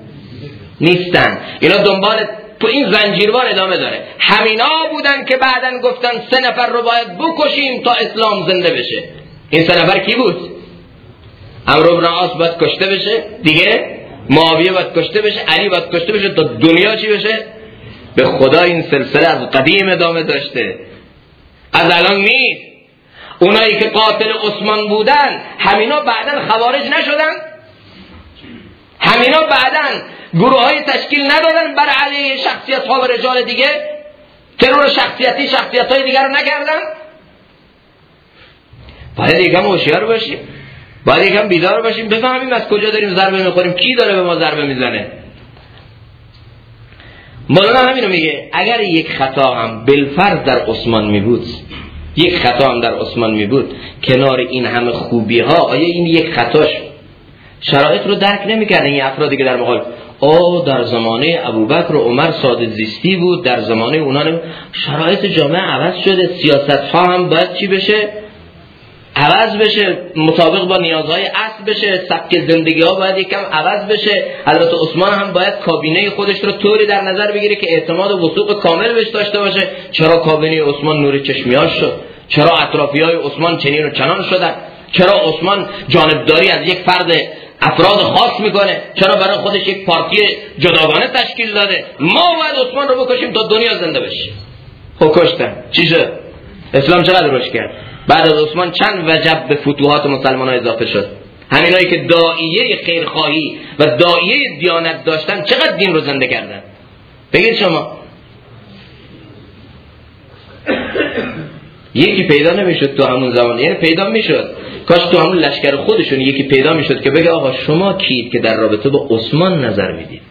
[SPEAKER 1] نیستن، اینا دنبال تو این زنجیروار ادامه داره. همینا بودن که بعدن گفتن 3 نفر رو باید بکشیم تا اسلام زنده بشه. این 3 نفر کی بود؟ عمرو بن عاص باید کشته بشه دیگه، معاویه باید کشته بشه، علی باید کشته بشه تا دنیا چی بشه؟ به خدا این سلسله از قدیم ادامه داشته، از الان نیست. اونایی که قاتل عثمان بودن همینا بعدن خوارج نشدن؟ همینا بعدن گروه های تشکیل ندادن بر علیه شخصیت ها و رجال دیگه؟ ترور شخصیتی شخصیت های دیگر رو نکردن؟ باید یکم هوشیار باشیم، باید یکم بیدار باشیم، بفهمیم از کجا داریم ضربه میخوریم، کی داره به ما ضربه میزنه. مولانا همینو میگه اگر یک خطا هم بالفرض در عثمان می بود، یک خطا هم در عثمان می بود، کنار این همه خوبی ها آیا این یک خطاش شرایط رو درک نمی‌کردن این افرادی که در مقابل در زمانه ابوبکر و عمر ساده زیستی بود، در زمانه اونا شرایط جامعه عوض شده، سیاست ها هم باید چی بشه؟ عوض بشه، مطابق با نیازهای اصل بشه، سبک زندگی ها باید یکم عوض بشه. البته عثمان هم باید کابینه خودش رو طوری در نظر بگیره که اعتماد و وثوق کامل بهش داشته باشه. چرا کابینه عثمان نور چشمیاش شد؟ چرا اطرافیای عثمان چنین و چنان شدن؟ چرا عثمان جانبداری از یک فرد افراد خاص میکنه؟ چرا برای خودش یک پارتی جداگانه تشکیل داده؟ ما باید عثمان رو بکشیم تا دنیا زنده بشه. خب کشتن، چی شد؟ اسلام چقدر رشد کرد؟ بعد از عثمان چند وجب به فتوحات مسلمان ها اضافه شد. همینایی که داعیه خیرخواهی و داعیه دیانت داشتن چقدر دین رو زنده کردن؟ بگید شما. یکی پیدا نمیشد تو همون زمان، یعنی پیدا میشد، کاش تو همون لشکر خودشون یکی پیدا میشد که بگه آقا شما کیید که در رابطه با عثمان نظر میدید؟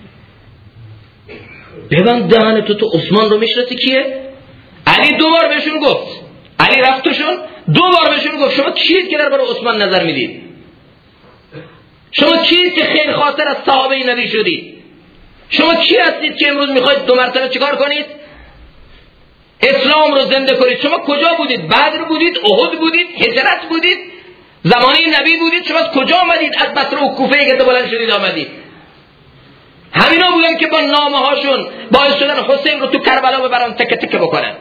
[SPEAKER 1] ببند دهن تو عثمان رو میشناسی کیه؟ علی 2 بار بهشون گفت، علی رفتشون 2 بار بهشون گفت شما کیید که در برای عثمان نظر میدید؟ شما کیید که خیر خاطر از صحابه نبی شدید؟ شما کی هستید که امروز میخواید 2 مرتبه چیکار کنید؟ اسلام رو زنده کنید. شما کجا بودید؟ بدر بودید؟ احد بودید؟ هجرت بودید؟ زمانه نبی بودید؟ شما از کجا آمدید؟ از بصره و کوفه که بلند شدید آمدید. همینا بودن که با نامه هاشون باعث شدن حسین رو تو کربلا ببرن تکه تکه بکنن.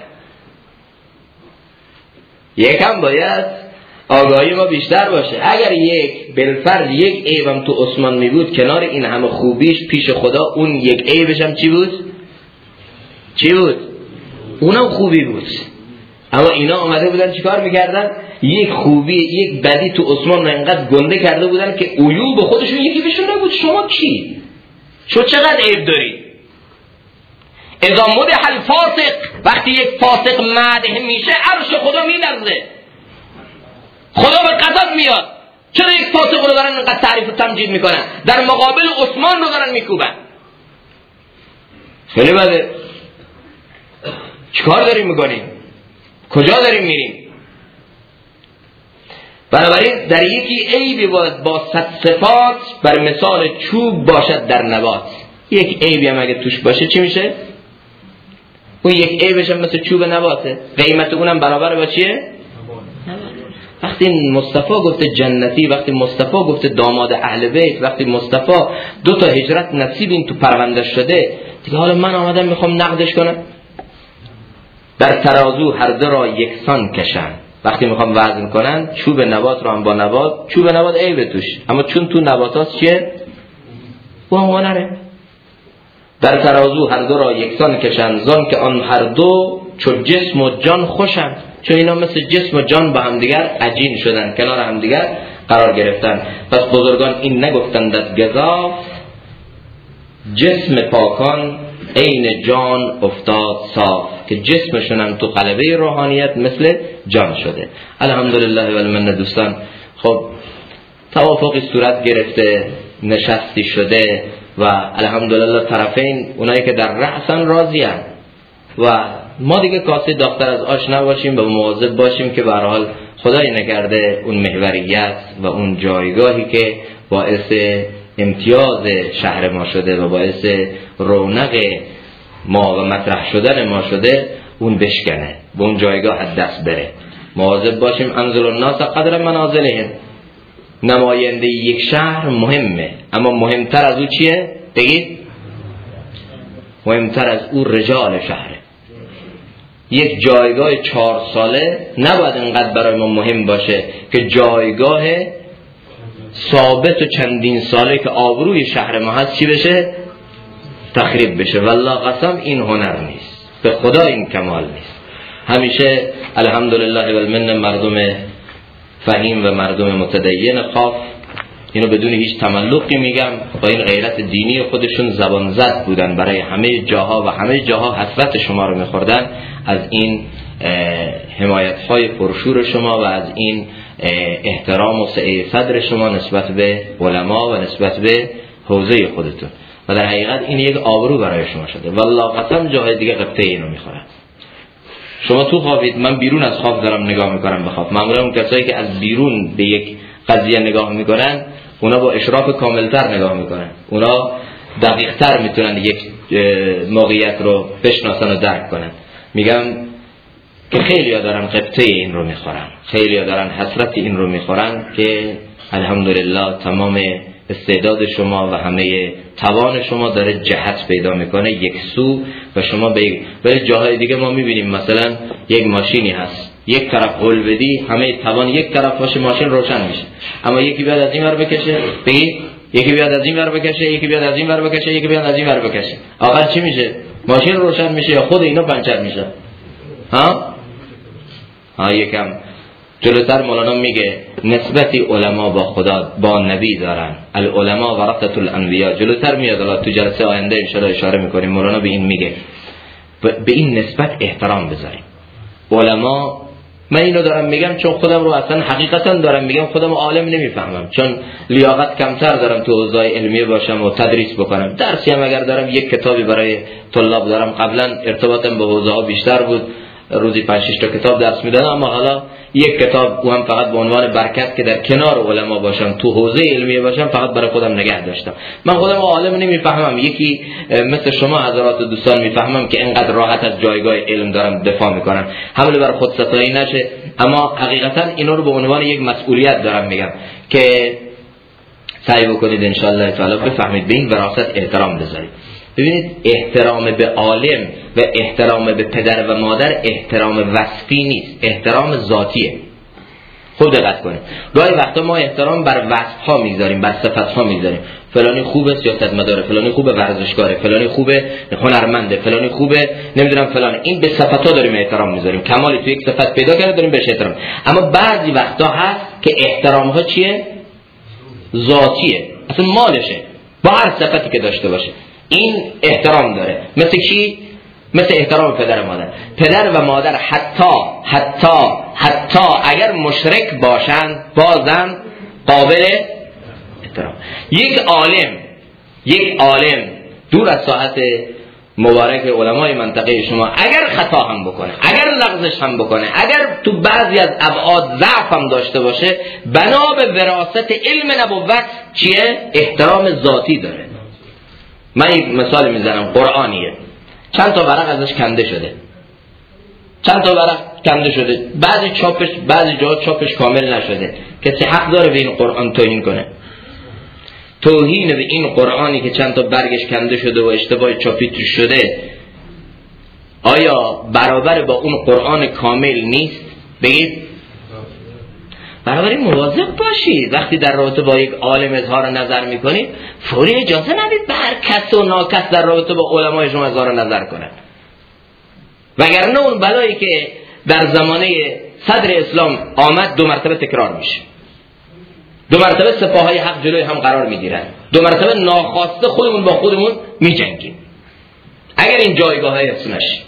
[SPEAKER 1] یکم باید آگاهی ما بیشتر باشه. اگر یک بالفرض یک عیبم تو عثمان می بود، کنار این همه خوبیش پیش خدا اون یک عیبش هم چی بود؟ چی بود؟ اونم خوبی بود. اما اینا آمده بودن چیکار میکردن؟ یک خوبی یک بدی تو عثمان رو انقدر گنده کرده بودن که عیوب خودشون یکی بهشون نبود. شما کی؟ شما چقدر عیب داری؟ اذا مدح الفاسق، وقتی یک فاسق مدح میشه عرش خدا میلرزه، خدا به غضب میاد. چرا یک فاسق رو دارن اینقدر تعریف و تمجید میکنن؟ در مقابل عثمان رو دارن میکوبن. خیلی بده. چیکار داریم میکنیم؟ کجا داریم میریم؟ بنابراین در یکی عیبی با صد صفات بر مثال چوب باشد در نبات، یک عیبی هم اگه توش باشه چی میشه؟ اون یک عیبش هم مثل چوب نباته، قیمت اونم برابر با چیه؟ وقتی مصطفی گفته جنتی، وقتی مصطفی گفته داماد اهل بیت، وقتی مصطفی 2 هجرت نصیب این تو پرونده شده، دیگه حالا من آمدم میخوام نقدش کنم. در ترازو هر دو را یکسان کشن. وقتی میخوام وزن کنن چوب نبات رو هم با نبات، چوب نبات عیبه توش، اما چون تو نباتات چیه؟ او هم نره. در ترازو هر دو را یکسان کشن، زان که آن هر دو چون جسم و جان خوشن. چون اینا مثل جسم و جان با همدیگر عجین شدن، کنار همدیگر قرار گرفتن. پس بزرگان این نگفتند از گزاف، جسم پاکان عین جان افتاد صاف. که جسمشون هم تو قلبه روحانیت مثل جان شده. الحمدلله و المنه. دوستان خب توافقی صورت گرفته، نشستی شده و الحمدلله طرفین اونایی که در رأسن راضی‌اند و ما دیگه کاسه داختر از آش نباشیم و مواظب باشیم که به هر حال خدای نکرده اون محوریت و اون جایگاهی که باعث امتیاز شهر ما شده و باعث رونق ما و مطرح شدن ما شده اون بشکنه، به اون جایگاه از دست بره. مواظب باشیم. انزل الناس قدر منازلهم. نماینده یک شهر مهمه، اما مهمتر از او چیه؟ بگید. مهمتر از او رجال شهره. یک جایگاه 4 ساله نباید انقدر برای ما مهم باشه که جایگاه ثابت و چندین ساله که آبروی شهر ما هست چی بشه؟ تخریب بشه. والله قسم این هنر نیست، به خدا این کمال نیست. همیشه الحمدلله و المنه مردم فهیم و مردم متدین خاف، اینو بدون هیچ تملقی میگم، با این غیرت دینی خودشون زبان زد بودن، برای همه جاها و همه جاها حسرت شما رو میخوردن از این حمایت‌های پرشور شما و از این احترام و سعه صدر شما نسبت به علما و نسبت به حوزه خودتون. و در حقیقت این یک آبرو برای شما شده. والله قسم جاهای دیگه قبطه اینو میخورن. شما تو خوابید، من بیرون از خواب دارم نگاه میکنم به خواب. معمولا اون کسایی که از بیرون به یک قضیه نگاه میکنن اونا با اشراف کاملتر نگاه میکنن، اونا دقیقتر میتونن یک موقعیت رو بشناسن و درک کنن. میگم که خیلی ها دارن قبطه این رو میخورن، خیلی ها دارن حسرت این رو میخورن که الحمدلله تمام استعداد شما و همه توان شما داره جهت پیدا میکنه یک سو و شما به جاهای دیگه ما میبینیم مثلا یک ماشینی هست، یک طرف هل بدی همه توان یک طرف باشه ماشین روشن میشه، اما یکی بیاد از این ور بکشه، بگید یکی بیاد از این ور بکشه، یکی بیاد از این ور بکشه، یکی بیاد از این ور بکشه، آخر چی میشه؟ ماشین روشن میشه یا خود اینا پنچر میشه؟ یکم جلوتر مولانا میگه نسبتی علما با خدا با نبی دارن، العلماء ورثة الانبیاء. جلوتر میاد الله تو جلسه آینده ان شاء الله اشاره میکنیم. مولانا به این میگه به این نسبت احترام بذاریم. علما، من اینو دارم میگم چون خودم رو اصلا حقیقتا دارم میگم، خودم عالم نمیفهمم چون لیاقت کمتر دارم تو حوزه علمیه باشم و تدریس بکنم. درسی هم اگر دارم یک کتابی برای طلاب دارم. قبلا ارتباطم با حوزه ها بیشتر بود، روزی 5-6 تا کتاب درس میدادم، اما حالا یک کتاب و هم فقط به عنوان برکت که در کنار علما باشم، تو حوزه علمیه باشم، فقط برای خودم نگه داشتم. من خودم عالم نمیفهمم، یکی مثل شما حضرات دوستان میفهمم که اینقدر راحت از جایگاه علم دارم دفاع میکنم، حمله بر خود ستایی نشه. اما حقیقتا اینا رو به عنوان یک مسئولیت دارم میگم که سعی بکنید ان شاء الله تعالی بفهمید، به این وراثت احترام بذارید. ببینید احترام به عالم و احترام به پدر و مادر احترام وصفی نیست، احترام ذاتیه. خوب دقت کنید. گاهی وقتا ما احترام بر وصف ها میذاریم، بر صفت ها میذاریم. فلانی خوبه سیاستمداره، فلانی خوبه ورزشکاره، فلانی خوبه هنرمنده، فلانی خوبه نمیدونم فلان. این به صفت ها داریم احترام میذاریم. کمالی تو یک صفت پیدا کرده داریم بهش احترام. اما بعضی وقتا هست که احترام ها چیه؟ ذاتیه، اصلا مالشه، با هر صفتی که داشته باشه این احترام داره. مثل کی؟ مثل احترام پدر و مادر. پدر و مادر حتی اگر مشرک باشند بازم قابل احترام. یک عالم دور از ساعت مبارک علمای منطقه شما اگر خطا هم بکنه، اگر لغزش هم بکنه، اگر تو بعضی از ابعاد ضعف هم داشته باشه، بنا به وراثت علم نبوت چیه؟ احترام ذاتی داره. من یک مثال میزنم، قرآنیه، چند تا ورق ازش کنده شده، چند تا ورق کنده شده، بعضی جا چاپش کامل نشده. کسی حق داره به این قرآن توهین کنه؟ توهین به این قرآنی که چند تا برگش کنده شده و اشتباه چاپی توش شده آیا برابر با اون قرآن کامل نیست؟ بگید برابر مواظب باشید. وقتی در رابطه با یک عالم اظهار نظر میکنید فوری اجازه ندید به هر کس و ناکس در رابطه با علمای شما اظهار نظر کنند، وگرنه اون بلایی که در زمانه صدر اسلام آمد 2 مرتبه تکرار میشه. 2 مرتبه سپاهای حق جلوی هم قرار میگیرن، 2 مرتبه ناخواسته خودمون با خودمون میجنگیم. اگر این جایگاه های حفظ نشه،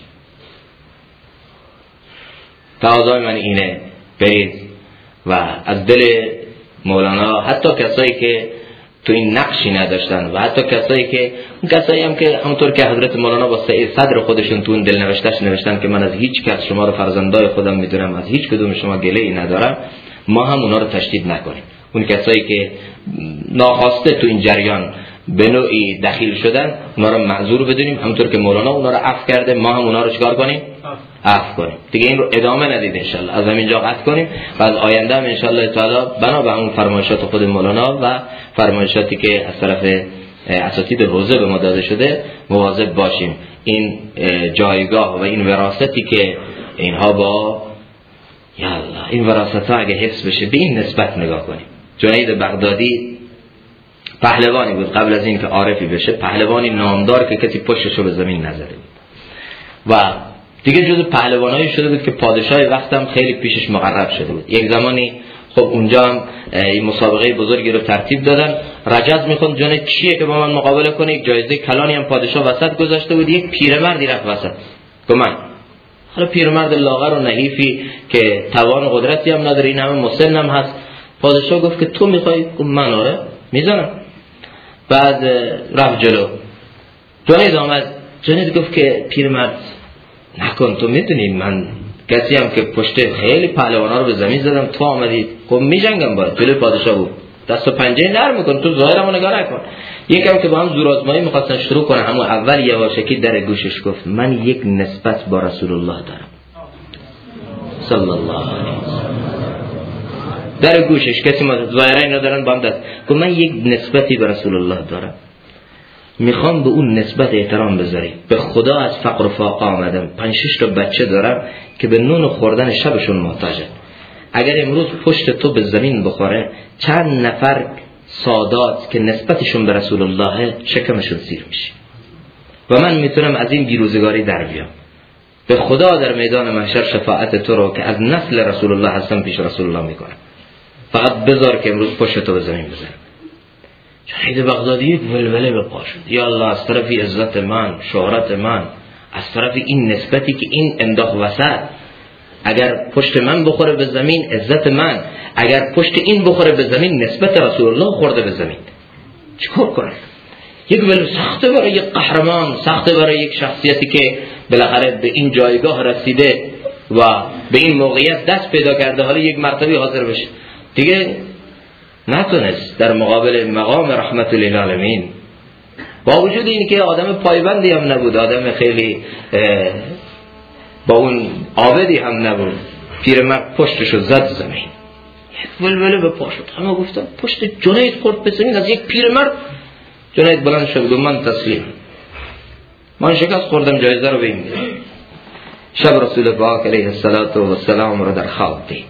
[SPEAKER 1] تقاضای من اینه برید و از دل مولانا، حتی کسایی که تو این نقشی نداشتن و حتی کسایی هم که همونطور که حضرت مولانا با صدر خودشون تو اون دل نوشتهش نوشتن که من از هیچ کس شما رو فرزندای خودم میدونم، از هیچ کدوم شما گله‌ای ندارم، ما هم اونا رو تشدید نکنیم. اون کسایی که ناخواسته تو این جریان به نوعی دخیل شدن اونا رو معذور بدونیم، همونطور که مولانا اونا رو عفو کرده ما هم اونا رو چیکار کنیم؟ عفو کنیم. دیگه این رو ادامه ندید انشالله، از همینجا قطع کنیم و از آینده هم انشالله تعالی بنا به همون فرمایشات خود مولانا و فرمایشاتی که از طرف اساتید حوزه به ما داده شده مواظب باشیم. این جایگاه و این وراثتی که اینها با یالله این وراثت ها اگه حفظ بشه به این نسبت نگاه کنیم. جنید بغدادی پهلوانی بود قبل از این که عارفی بشه، پهلوانی نامدار که کسی پشتشو به زمین نذاره و دیگه جزو پهلوانایی شده بود که پادشاه وقتم خیلی پیشش مقرب شده بود. یک زمانی خب اونجا هم این مسابقه بزرگی رو ترتیب دادن، رجز میخوند جنید چیه که با من مقابله کنه، یک جایزه کلانی هم پادشاه وسط گذاشته بود، یک پیرمردی رفت وسط گمان حالا پیرمرد لاغر و نحیفی که توان و قدرتی هم نداره، این همه مسن هم هست. پادشاه گفت که تو میخوای؟ گفت من آره میزنم. بعد رفت جلو، جنید آمد، جنید گفت که پیرمرد نکن، تو میدونی من کسی هم که پشت خیلی پهلوانا رو به زمین زدم، تو آمدی خب میجنگم باید. جلوی پادشاه بود، دست و پنجه نرم میکن، تو ظاهرمو نگاه نکن. یکم که با هم زورآزمایی میخواستن شروع کنن، همون اول یواشکی در گوشش گفت من یک نسبت با رسول الله دارم صلی الله علیه وسلم. در گوشش کسی ما ظاهرا اینا دارن با هم دست گفت من یک نسبتی به رسول الله دارم، میخوام به اون نسبت احترام بذاری. به خدا از فقر و فاقه آمدم، 5-6 تا بچه دارم که به نون خوردن شبشون محتاجن. اگر امروز پشت تو به زمین بخوره، چند نفر سادات که نسبتشون به رسول الله شکمشون سیر میشه و من میتونم از این بیروزگاری در بیام. به خدا در میدان محشر شفاعت تو رو که از نسل رسول الله هستم پیش رسول الله میکنم، فقط بذار که امروز پشت تو به زمین بذارم. جنید بغدادی یک ولوله به پا شد، یا الله از طرف عزت من، شهرت من، از طرف این نسبتی که این انداخت وسط، اگر پشت من بخوره به زمین عزت من، اگر پشت این بخوره به زمین نسبت رسول الله خورده به زمین، چیکار کنه؟ یک ولو سخته برای یک قهرمان، سخته برای یک شخصیتی که بالاخره به این جایگاه رسیده و به این موقعیت دست پیدا کرده، حالا یک مرتبه حاضر بشه. دیگه نتونست در مقابل مقام رحمت للعالمین، با وجود این که آدم پایبندی هم نبود، آدم خیلی با اون عابدی هم نبود، پیرمرد پشتشو زد زمین، یک ولوله به پا شد. همه گفتن پشت جنید خورد به زمین از یک پیرمرد. جنید بلند شد و من تسلیم، من شکست خوردم، جایزه رو به این میدم. شب رسول پاک علیه السلام رو در خواب دید.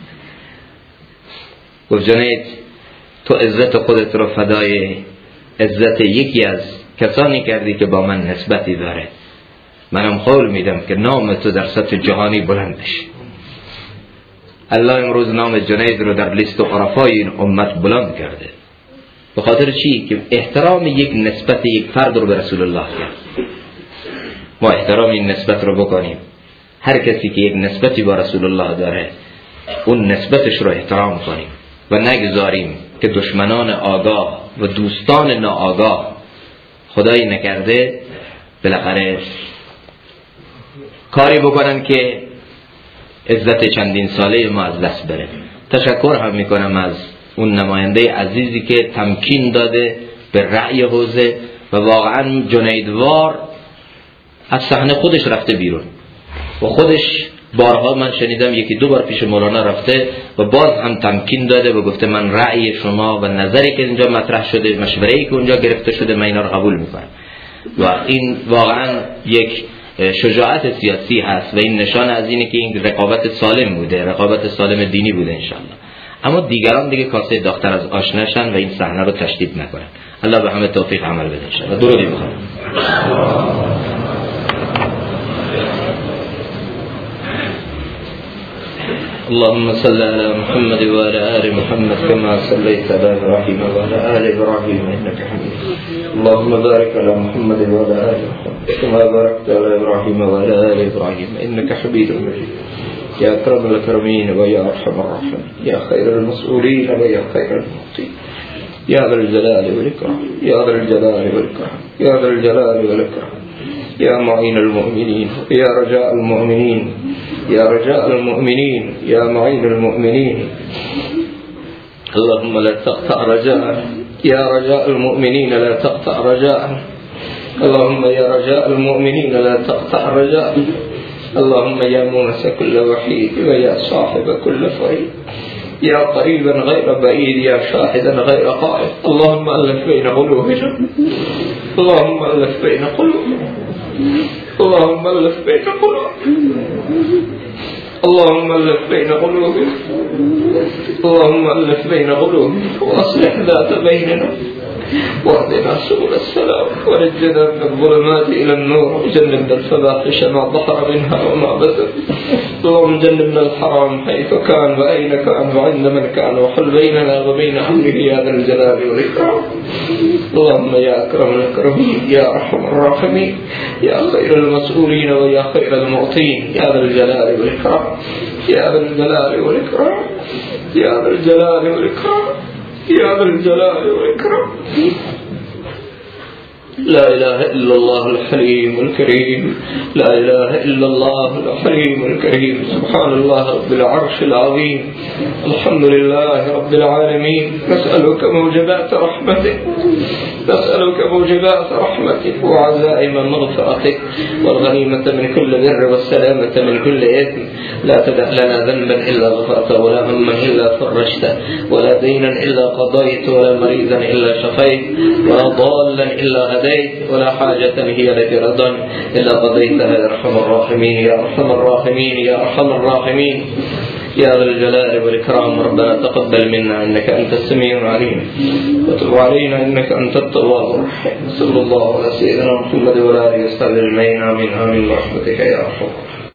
[SPEAKER 1] گفت جنید تو عزت خودت رو فدای عزت یکی از کسانی کردی که با من نسبتی داره، منم قول میدم که نام تو در سطح جهانی بلند بشه. الله امروز نام جنید رو در لیست عرفای این امت بلند کرده. به خاطر چی؟ که احترام یک نسبت یک فرد رو به رسول الله کرد. ما احترام این نسبت رو بکنیم. هر کسی که یک نسبتی با رسول الله داره اون نسبتش رو احترام کنیم و نگذاریم که دشمنان آگاه و دوستان ناآگاه خدایی نکرده بالاخره کاری بکنن که عزت چندین ساله ما از دست بره. تشکر هم میکنم از اون نماینده عزیزی که تمکین داده به رأی حوزه و واقعا جنیدوار از صحنه خودش رفته بیرون و خودش بارها من شنیدم یکی دو بار پیش مولانا رفته و باز هم تمکین داده و گفته من رأی شما و نظری که اینجا مطرح شده، مشوره‌ای که اونجا گرفته شده، من اینا رو قبول میکنم و این واقعا یک شجاعت سیاسی هست و این نشان از اینه که این رقابت سالم بوده، رقابت سالم دینی بوده انشاءالله. اما دیگران دیگه کاسه داختر از آش نشن و این صحنه رو تشدید نکنن. الله به همه توفیق عمل بده انشاءالله. درودی می‌خوام. اللهم صل على محمد وعلى آل محمد كما صليت على إبراهيم وعلى آل إبراهيم إنك حميد. اللهم بارك على محمد وعلى آل محمد كما باركت على إبراهيم وعلى آل إبراهيم إنك حميد مجيد. يا أكرم الأكرمين ويا أرحم الراحمين يا خير المسؤولين ويا خير المعطين يا ذا الجلال والإكرام يا ذا الجلال والإكرام يا ذا الجلال والإكرام يا معين المؤمنين يا رجاء المؤمنين يا رجاء المؤمنين يا معين المؤمنين. اللهم لا تقطع رجاءنا يا رجاء المؤمنين لا تقطع رجاءنا. اللهم يا رجاء المؤمنين لا تقطع رجاءنا. اللهم يا مونس كل وحيد ويا صاحب كل فريد يا قريبا غير بعيد يا شاهدا غير غائب. اللهم ألف بين قلوبنا اللهم ألف بين قلوبنا اللهم ألف بين قلوبنا اللهم ألف بين قلوبنا اللهم ألف بين قلوبنا وأصلح ذات بيننا واهدنا سبل السلام ونجنا من الظلمات إلى النور وجنبنا الفواحش ما ظهر منها وما بطن. اللهم جنبنا الحرام حيث كان وأين كان وعند من كان وحل بيننا وبين أمره يا ذا الجلال والإكرام. اللهم يا أكرم الأكرمين يا أرحم الراحمين يا خير المسؤولين ويا خير المعطين يا ذا الجلال والإكرام يا ذا الجلال والإكرام يا ذا الجلال والإكرام يا ذا الجلال والإكرام. لا إله إلا الله الحليم الكريم لا إله إلا الله الحليم الكريم. سبحان الله رب العرش العظيم الحمد لله رب العالمين. نسألك موجبات رحمتك نسألك موجبات رحمتك وعزائم مغفرتك والغنيمة من كل بر والسلامة من كل إثم. لا تدع لنا ذنبا إلا غفرته ولا هما إلا فرجته ولا دينا إلا قضيت ولا مريضا إلا شفيت ولا ضالا إلا هديت ولا حاجة هي لك رضا إلا قضيتها يا أرحم الراحمين يا أرحم الراحمين يا أرحم الراحمين يا ذا الجلال والإكرام. ربنا تقبل منا إنك أنت السميع العليم وتب علينا إنك أنت التواب الرحيم. صلى الله على سيدنا محمد وعلى آله وصحبه أجمعين. آمين آمين برحمتك يا أرحم الراحمين.